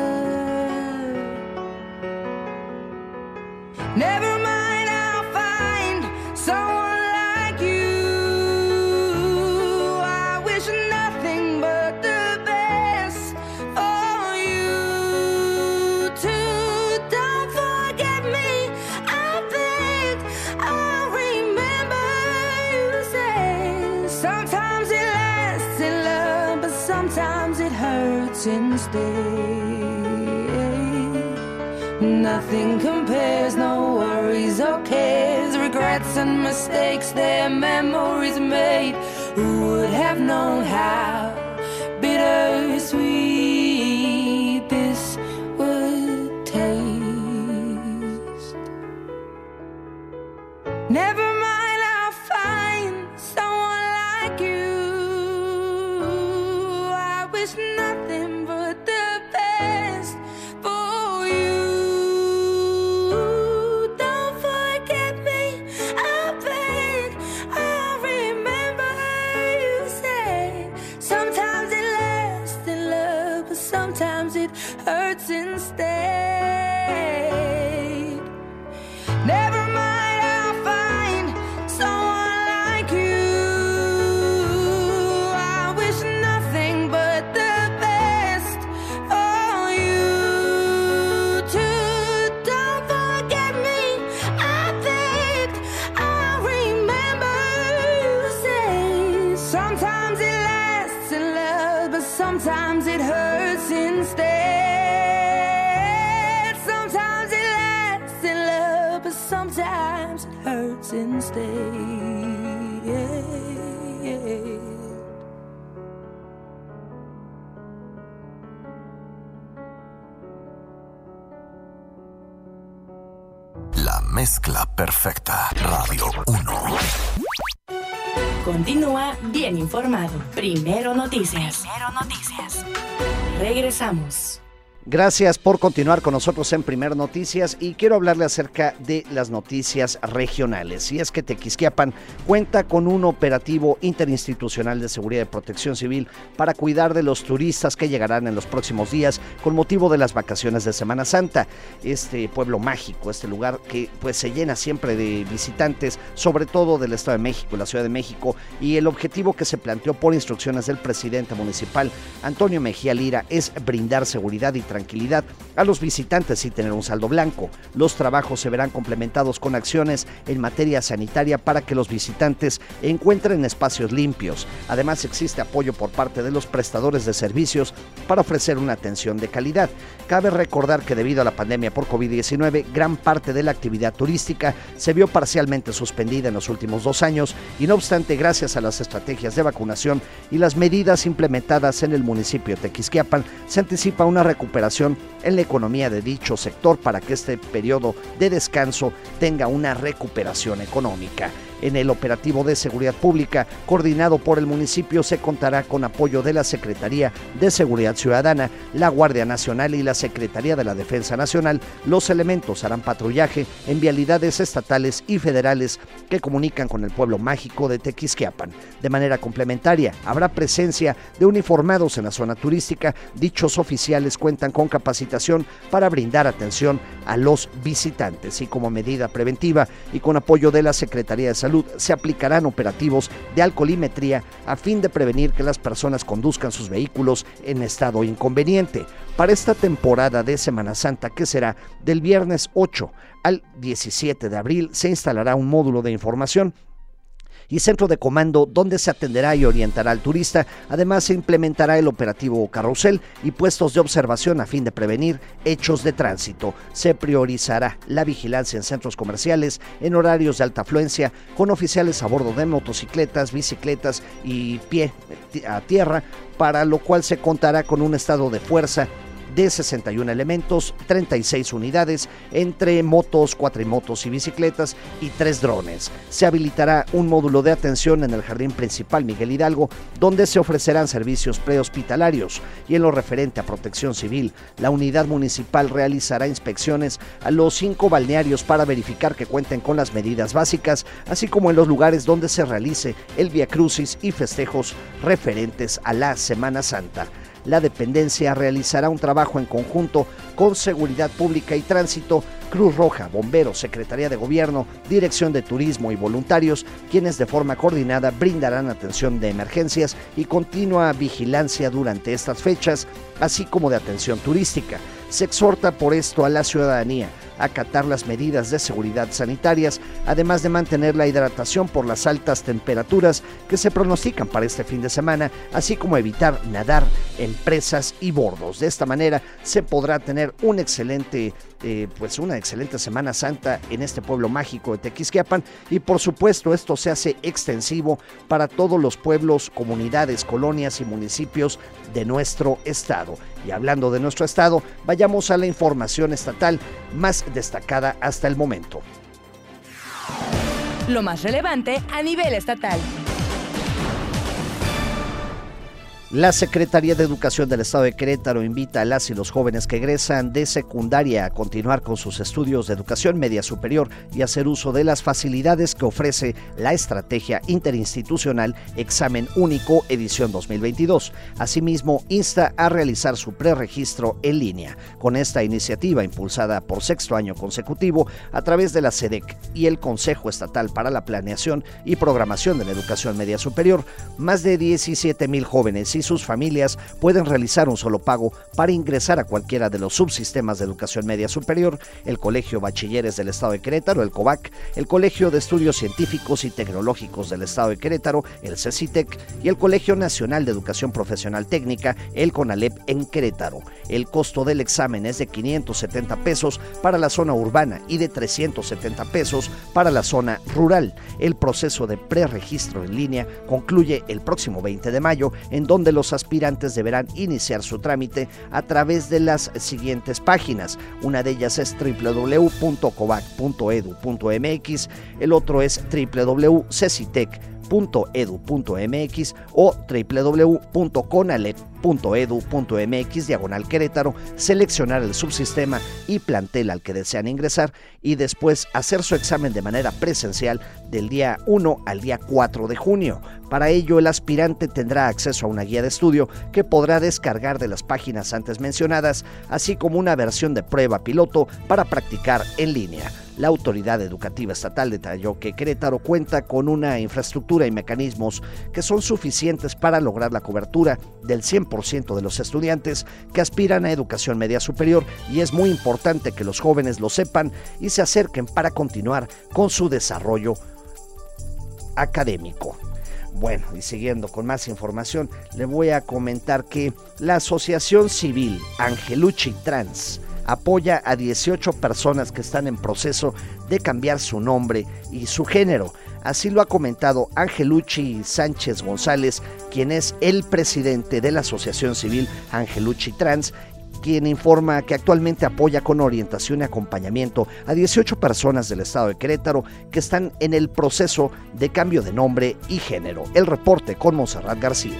Never mind, I'll find someone like you. I wish nothing but the best for you too. Don't forget me, I beg. I remember you say sometimes it lasts in love, but sometimes it hurts instead. Nothing compares, no worries or cares, regrets and mistakes, their memories made. Who would have known how bittersweet this would taste? Never mind, I'll find someone like you. I wish nothing but the best for you. Don't forget me, I beg. I remember you say sometimes it lasts in love, but sometimes it hurts instead. Never mind, I'll find someone like you. I wish nothing but the best for you too. Don't forget me, I beg. I remember you say sometimes it lasts in love, but sometimes it hurts instead. Sometimes it lasts in love, but sometimes it hurts instead. La mezcla perfecta. Radio uno. Continúa bien informado. Primero Noticias. Primero Noticias. Regresamos. Gracias por continuar con nosotros en Primer Noticias y quiero hablarle acerca de las noticias regionales. Y es que Tequisquiapan cuenta con un operativo interinstitucional de seguridad y protección civil para cuidar de los turistas que llegarán en los próximos días con motivo de las vacaciones de Semana Santa. Este pueblo mágico, este lugar que pues se llena siempre de visitantes, sobre todo del Estado de México y la Ciudad de México, y el objetivo que se planteó por instrucciones del presidente municipal Antonio Mejía Lira es brindar seguridad y tranquilidad a los visitantes y tener un saldo blanco. Los trabajos se verán complementados con acciones en materia sanitaria para que los visitantes encuentren espacios limpios. Además, existe apoyo por parte de los prestadores de servicios para ofrecer una atención de calidad. Cabe recordar que debido a la pandemia por COVID diecinueve, gran parte de la actividad turística se vio parcialmente suspendida en los últimos dos años y no obstante, gracias a las estrategias de vacunación y las medidas implementadas en el municipio de Tequisquiapan, se anticipa una recuperación en la economía de dicho sector para que este periodo de descanso tenga una recuperación económica. En el operativo de seguridad pública, coordinado por el municipio, se contará con apoyo de la Secretaría de Seguridad Ciudadana, la Guardia Nacional y la Secretaría de la Defensa Nacional. Los elementos harán patrullaje en vialidades estatales y federales que comunican con el pueblo mágico de Tequisquiapan. De manera complementaria, habrá presencia de uniformados en la zona turística. Dichos oficiales cuentan con capacitación para brindar atención a los visitantes, y como medida preventiva y con apoyo de la Secretaría de Salud se aplicarán operativos de alcoholimetría a fin de prevenir que las personas conduzcan sus vehículos en estado inconveniente. Para esta temporada de Semana Santa, que será del viernes ocho al diecisiete de abril, se instalará un módulo de información y centro de comando donde se atenderá y orientará al turista. Además, se implementará el operativo Carrusel y puestos de observación a fin de prevenir hechos de tránsito. Se priorizará la vigilancia en centros comerciales en horarios de alta afluencia, con oficiales a bordo de motocicletas, bicicletas y pie a tierra, para lo cual se contará con un estado de fuerza de sesenta y un elementos, treinta y seis unidades entre motos, cuatrimotos y bicicletas y tres drones. Se habilitará un módulo de atención en el Jardín Principal Miguel Hidalgo, donde se ofrecerán servicios prehospitalarios. Y en lo referente a protección civil, la unidad municipal realizará inspecciones a los cinco balnearios para verificar que cuenten con las medidas básicas, así como en los lugares donde se realice el Vía Crucis y festejos referentes a la Semana Santa. La dependencia realizará un trabajo en conjunto con Seguridad Pública y Tránsito, Cruz Roja, Bomberos, Secretaría de Gobierno, Dirección de Turismo y voluntarios, quienes de forma coordinada brindarán atención de emergencias y continua vigilancia durante estas fechas, así como de atención turística. Se exhorta por esto a la ciudadanía a acatar las medidas de seguridad sanitarias, además de mantener la hidratación por las altas temperaturas que se pronostican para este fin de semana, así como evitar nadar en presas y bordos. De esta manera se podrá tener un excelente, eh, pues una excelente Semana Santa en este pueblo mágico de Tequisquiapan, y por supuesto esto se hace extensivo para todos los pueblos, comunidades, colonias y municipios de nuestro estado. Y hablando de nuestro estado, vayamos a la información estatal más destacada hasta el momento. Lo más relevante a nivel estatal. La Secretaría de Educación del Estado de Querétaro invita a las y los jóvenes que egresan de secundaria a continuar con sus estudios de educación media superior y hacer uso de las facilidades que ofrece la estrategia interinstitucional Examen Único Edición dos mil veintidós. Asimismo, insta a realizar su preregistro en línea. Con esta iniciativa, impulsada por sexto año consecutivo a través de la SEDEC y el Consejo Estatal para la Planeación y Programación de la Educación Media Superior, más de diecisiete mil jóvenes y sus familias pueden realizar un solo pago para ingresar a cualquiera de los subsistemas de educación media superior: el Colegio Bachilleres del Estado de Querétaro, el COBAC, el Colegio de Estudios Científicos y Tecnológicos del Estado de Querétaro, el CECITEC, y el Colegio Nacional de Educación Profesional Técnica, el CONALEP, en Querétaro. El costo del examen es de quinientos setenta pesos para la zona urbana y de trescientos setenta pesos para la zona rural. El proceso de preregistro en línea concluye el próximo veinte de mayo, en donde los aspirantes deberán iniciar su trámite a través de las siguientes páginas. Una de ellas es doble u doble u doble u punto covac punto edu punto m x, el otro es doble u doble u doble u punto cecitec punto edu punto m x o doble u doble u doble u punto conalep punto edu punto m x diagonal Querétaro, seleccionar el subsistema y plantel al que desean ingresar y después hacer su examen de manera presencial del día uno al día cuatro de junio. Para ello, el aspirante tendrá acceso a una guía de estudio que podrá descargar de las páginas antes mencionadas, así como una versión de prueba piloto para practicar en línea. La Autoridad Educativa Estatal detalló que Querétaro cuenta con una infraestructura y mecanismos que son suficientes para lograr la cobertura del cien por ciento de los estudiantes que aspiran a educación media superior, y es muy importante que los jóvenes lo sepan y se acerquen para continuar con su desarrollo académico. Bueno, y siguiendo con más información, le voy a comentar que la Asociación Civil Angelucci Trans apoya a dieciocho personas que están en proceso de cambiar su nombre y su género. Así lo ha comentado Angelucci Sánchez González, quien es el presidente de la Asociación Civil Angelucci Trans, quien informa que actualmente apoya con orientación y acompañamiento a dieciocho personas del estado de Querétaro que están en el proceso de cambio de nombre y género. El reporte con Montserrat García.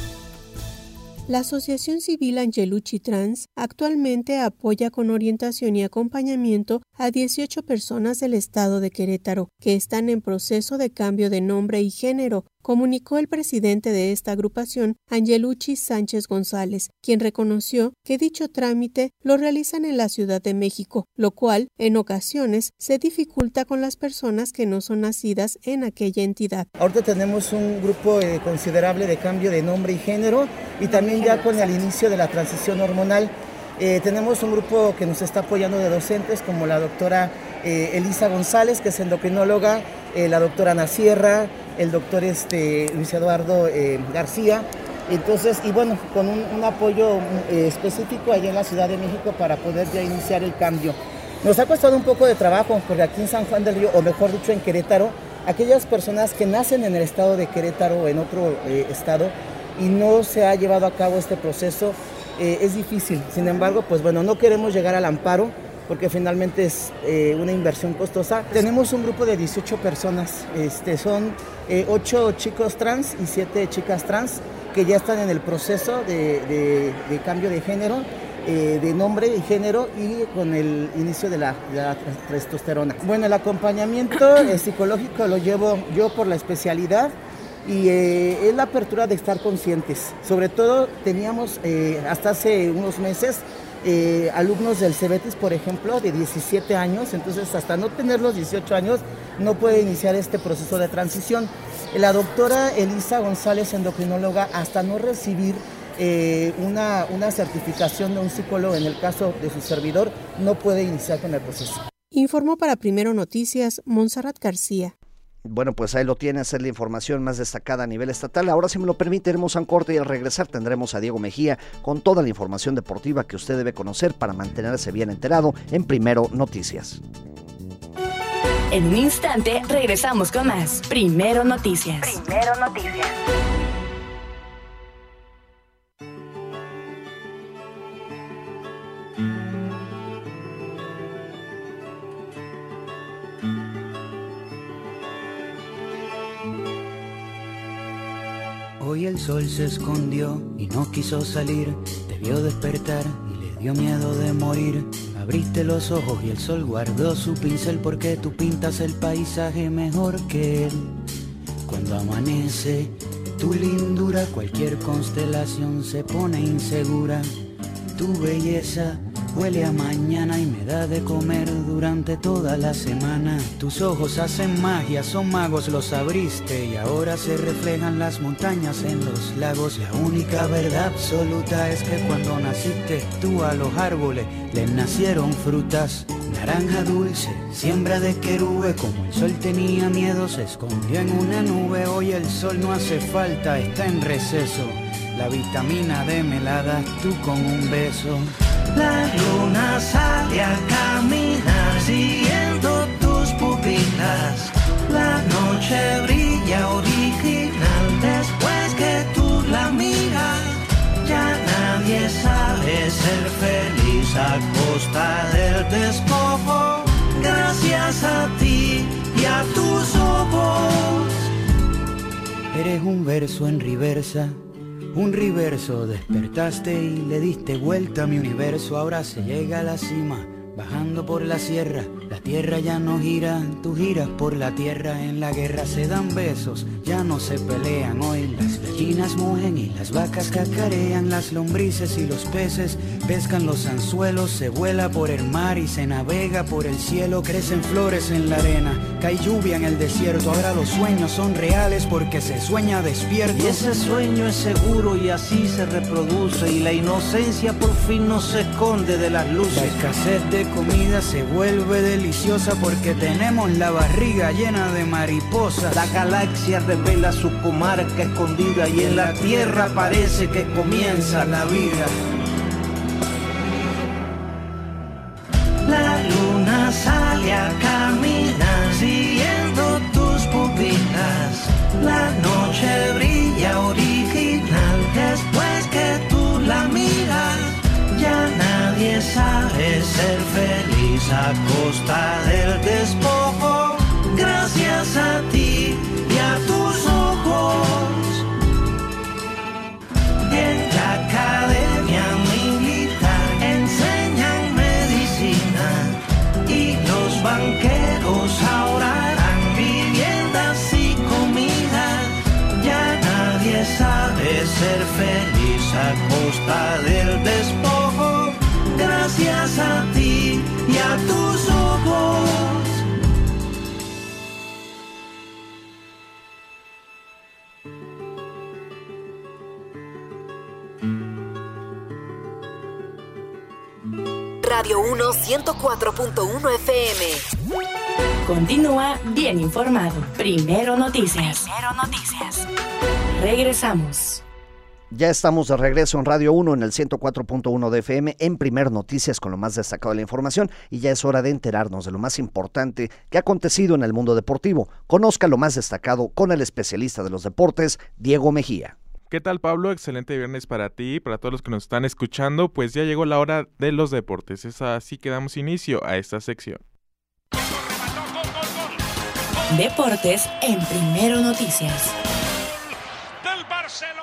La Asociación Civil Angelucci Trans actualmente apoya con orientación y acompañamiento a dieciocho personas del estado de Querétaro que están en proceso de cambio de nombre y género, comunicó el presidente de esta agrupación, Angelucci Sánchez González, quien reconoció que dicho trámite lo realizan en la Ciudad de México, lo cual, en ocasiones, se dificulta con las personas que no son nacidas en aquella entidad. Ahorita tenemos un grupo eh, considerable de cambio de nombre y género, y también ya con el inicio de la transición hormonal. Eh, tenemos un grupo que nos está apoyando de docentes, como la doctora eh, Elisa González, que es endocrinóloga, eh, la doctora Ana Sierra, el doctor este, Luis Eduardo eh, García. Entonces, y bueno, con un, un apoyo eh, específico allá en la Ciudad de México para poder ya iniciar el cambio. Nos ha costado un poco de trabajo, porque aquí en San Juan del Río, o mejor dicho en Querétaro, aquellas personas que nacen en el estado de Querétaro o en otro eh, estado y no se ha llevado a cabo este proceso, eh, es difícil. Sin embargo, pues bueno, no queremos llegar al amparo, porque finalmente es eh, una inversión costosa. Tenemos un grupo de dieciocho personas, este, son eh, ocho chicos trans y siete chicas trans que ya están en el proceso de, de, de cambio de género, eh, de nombre y género, y con el inicio de la, de la testosterona. Bueno, el acompañamiento eh, psicológico lo llevo yo por la especialidad, y eh, es la apertura de estar conscientes. Sobre todo teníamos eh, hasta hace unos meses eh, alumnos del Cebetis, por ejemplo, de diecisiete años, entonces hasta no tener los dieciocho años no puede iniciar este proceso de transición. La doctora Elisa González, endocrinóloga, hasta no recibir eh, una, una certificación de un psicólogo, en el caso de su servidor, no puede iniciar con el proceso. Informó para Primero Noticias, Montserrat García. Bueno, pues ahí lo tiene, esa es la información más destacada a nivel estatal. Ahora, si me lo permite, iremos a un corte y al regresar tendremos a Diego Mejía con toda la información deportiva que usted debe conocer para mantenerse bien enterado en Primero Noticias. En un instante regresamos con más Primero Noticias. Primero Noticias. Hoy el sol se escondió y no quiso salir, te vio despertar y le dio miedo de morir. Abriste los ojos y el sol guardó su pincel, porque tú pintas el paisaje mejor que él. Cuando amanece, tu lindura, cualquier constelación se pone insegura. Tu belleza huele a mañana y me da de comer durante toda la semana. Tus ojos hacen magia, son magos, los abriste y ahora se reflejan las montañas en los lagos. La única verdad absoluta es que cuando naciste tú a los árboles les nacieron frutas. Naranja dulce, siembra de querube, como el sol tenía miedo se escondió en una nube. Hoy el sol no hace falta, está en receso. La vitamina D me la das tú con un beso. La luna sale a caminar siguiendo tus pupilas. La noche brilla original después que tú la miras. Ya nadie sabe ser feliz a costa del despojo. Gracias a ti y a tus ojos. Eres un verso en reversa. Un reverso, despertaste y le diste vuelta a mi universo. Ahora se llega a la cima, bajando por la sierra. La tierra ya no gira, tú giras por la tierra. En la guerra se dan besos, ya no se pelean. Hoy las gallinas mugen y las vacas cacarean. Las lombrices y los peces pescan los anzuelos. Se vuela por el mar y se navega por el cielo. Crecen flores en la arena, cae lluvia en el desierto. Ahora los sueños son reales porque se sueña despierto. Y ese sueño es seguro y así se reproduce. Y la inocencia por fin no se esconde de las luces. La escasez de comida se vuelve deliciosa porque tenemos la barriga llena de mariposas. La galaxia revela su comarca escondida y en la tierra parece que comienza la vida. La luna sale a caminar siguiendo tus pupilas. La noche brilla original después que tú la miras. Ya nada a costa del despojo. Gracias a ti y a tus ojos. En la academia militar enseñan medicina y los banqueros ahora harán viviendas y comida. Ya nadie sabe ser feliz a costa del despojo. Gracias a ti y a tus ojos. Radio uno ciento cuatro punto uno F M. Continúa bien informado. Primero Noticias. Primero Noticias. Regresamos. Ya estamos de regreso en Radio uno en el ciento cuatro punto uno de F M en Primer Noticias con lo más destacado de la información y ya es hora de enterarnos de lo más importante que ha acontecido en el mundo deportivo. Conozca lo más destacado con el especialista de los deportes, Diego Mejía. ¿Qué tal, Pablo? Excelente viernes para ti y para todos los que nos están escuchando. Pues ya llegó la hora de los deportes. Es así que damos inicio a esta sección. Deportes en Primero Noticias. Del Barcelona.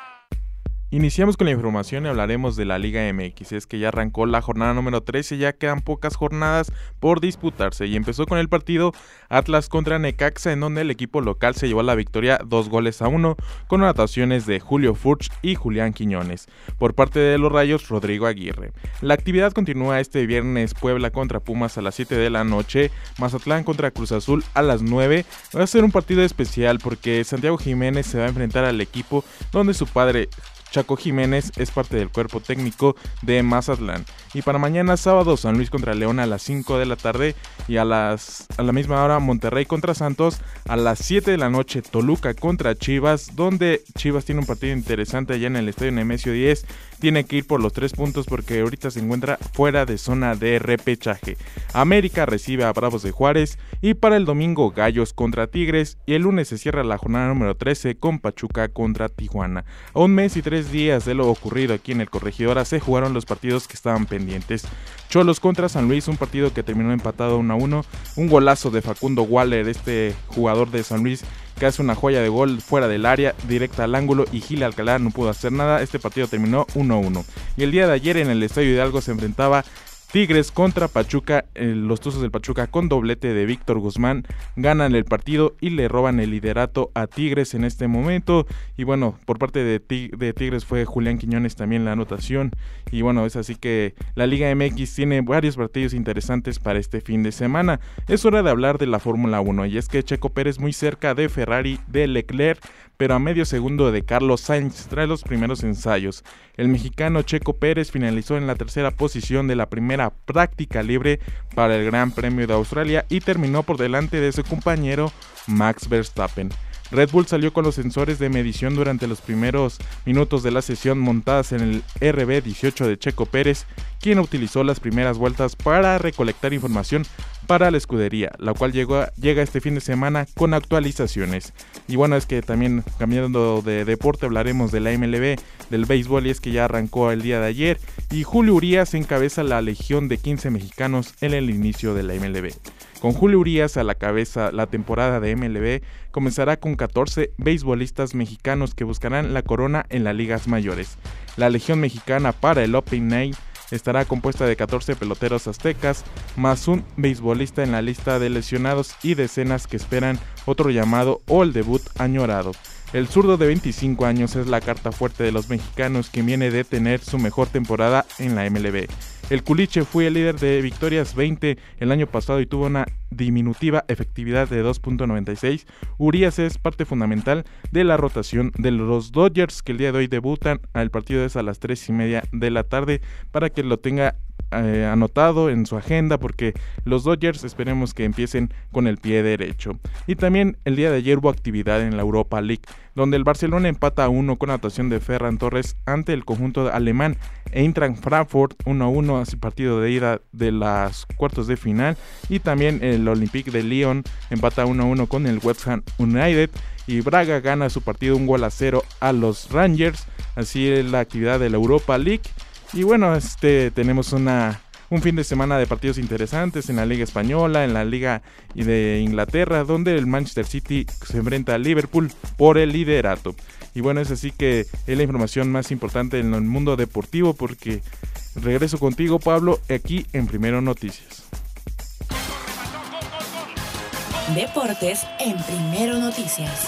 Iniciamos con la información y hablaremos de la Liga M X. Es que ya arrancó la jornada número trece, ya quedan pocas jornadas por disputarse y empezó con el partido Atlas contra Necaxa, en donde el equipo local se llevó la victoria dos goles a uno con anotaciones de Julio Furch y Julián Quiñones. Por parte de los Rayos, Rodrigo Aguirre. La actividad continúa este viernes: Puebla contra Pumas a las siete de la noche, Mazatlán contra Cruz Azul a las nueve. Va a ser un partido especial porque Santiago Jiménez se va a enfrentar al equipo donde su padre Chaco Jiménez es parte del cuerpo técnico de Mazatlán. Y para mañana sábado, San Luis contra León a las cinco de la tarde y a, las, a la misma hora Monterrey contra Santos a las siete de la noche, Toluca contra Chivas, donde Chivas tiene un partido interesante allá en el Estadio Nemesio diez. Tiene que ir por los tres puntos porque ahorita se encuentra fuera de zona de repechaje. América recibe a Bravos de Juárez y para el domingo Gallos contra Tigres y el lunes se cierra la jornada número trece con Pachuca contra Tijuana. A un mes y tres días de lo ocurrido aquí en el Corregidora se jugaron los partidos que estaban pendientes. Cholos contra San Luis, un partido que terminó empatado uno a uno, un golazo de Facundo Waller, este jugador de San Luis que hace una joya de gol fuera del área, directa al ángulo, y Gil Alcalá no pudo hacer nada. Este partido terminó uno a uno. Y el día de ayer en el Estadio Hidalgo se enfrentaba Tigres contra Pachuca. eh, los Tuzos del Pachuca con doblete de Víctor Guzmán ganan el partido y le roban el liderato a Tigres en este momento. Y bueno, por parte de, Tig- de Tigres fue Julián Quiñones también la anotación. Y bueno, es así que la Liga M X tiene varios partidos interesantes para este fin de semana. Es hora de hablar de la Fórmula uno, y es que Checo Pérez muy cerca de Ferrari, de Leclerc, pero a medio segundo de Carlos Sainz tras los primeros ensayos. El mexicano Checo Pérez finalizó en la tercera posición de la primera práctica libre para el Gran Premio de Australia y terminó por delante de su compañero Max Verstappen. Red Bull salió con los sensores de medición durante los primeros minutos de la sesión montadas en el R B dieciocho de Checo Pérez, quien utilizó las primeras vueltas para recolectar información para la escudería, la cual llegó, llega este fin de semana con actualizaciones. Y bueno, es que también cambiando de deporte hablaremos de la M L B, del béisbol, y es que ya arrancó el día de ayer y Julio Urías encabeza la legión de quince mexicanos en el inicio de la M L B. Con Julio Urías a la cabeza, la temporada de M L B comenzará con catorce beisbolistas mexicanos que buscarán la corona en las ligas mayores. La legión mexicana para el Opening Night estará compuesta de catorce peloteros aztecas, más un beisbolista en la lista de lesionados y decenas que esperan otro llamado o el debut añorado. El zurdo de veinticinco años es la carta fuerte de los mexicanos, quien viene de tener su mejor temporada en la M L B. El culiche fue el líder de victorias veinte el año pasado y tuvo una diminutiva efectividad de dos punto noventa y seis. Urías es parte fundamental de la rotación de los Dodgers, que el día de hoy debutan. El partido es a las tres y media de la tarde para que lo tenga Eh, anotado en su agenda, porque los Dodgers esperemos que empiecen con el pie derecho. Y también el día de ayer hubo actividad en la Europa League, donde el Barcelona empata a uno con anotación de Ferran Torres ante el conjunto alemán. Eintracht Frankfurt uno a uno, así partido de ida de las cuartos de final. Y también el Olympique de Lyon empata uno a uno con el West Ham United. Y Braga gana su partido un gol a cero a los Rangers. Así es la actividad de la Europa League. Y bueno, este tenemos una, un fin de semana de partidos interesantes en la Liga Española, en la Liga de Inglaterra, donde el Manchester City se enfrenta al Liverpool por el liderato. Y bueno, es así que es la información más importante en el mundo deportivo, porque regreso contigo, Pablo, aquí en Primero Noticias. Deportes en Primero Noticias.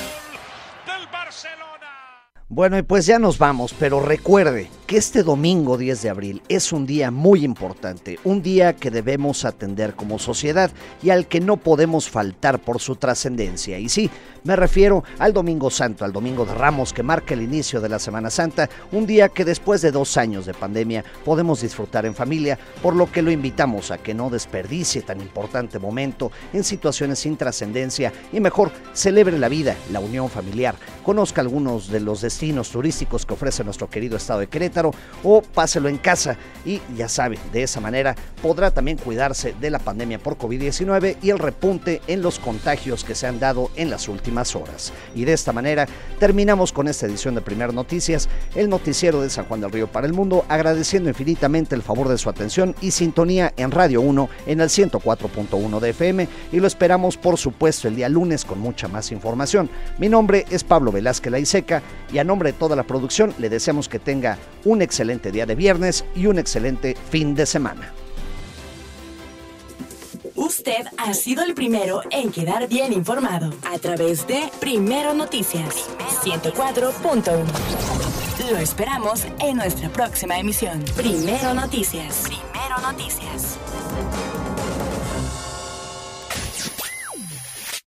Bueno, y pues ya nos vamos, pero recuerde que este domingo diez de abril es un día muy importante, un día que debemos atender como sociedad y al que no podemos faltar por su trascendencia. Y sí, me refiero al Domingo Santo, al Domingo de Ramos, que marca el inicio de la Semana Santa, un día que después de dos años de pandemia podemos disfrutar en familia, por lo que lo invitamos a que no desperdicie tan importante momento en situaciones sin trascendencia y mejor celebre la vida, la unión familiar, conozca algunos de los destinos turísticos que ofrece nuestro querido estado de Querétaro, o páselo en casa y ya sabe, de esa manera podrá también cuidarse de la pandemia por COVID diecinueve y el repunte en los contagios que se han dado en las últimas horas. Y de esta manera terminamos con esta edición de Primero Noticias, el noticiero de San Juan del Río para el mundo, agradeciendo infinitamente el favor de su atención y sintonía en Radio uno en el ciento cuatro punto uno de F M, y lo esperamos por supuesto el día lunes con mucha más información. Mi nombre es Pablo Velázquez Laiseca y a nombre de toda la producción le deseamos que tenga un excelente día de viernes y un excelente fin de semana. Usted ha sido el primero en quedar bien informado a través de Primero Noticias ciento cuatro punto uno. Lo esperamos en nuestra próxima emisión. Primero Noticias. Primero Noticias.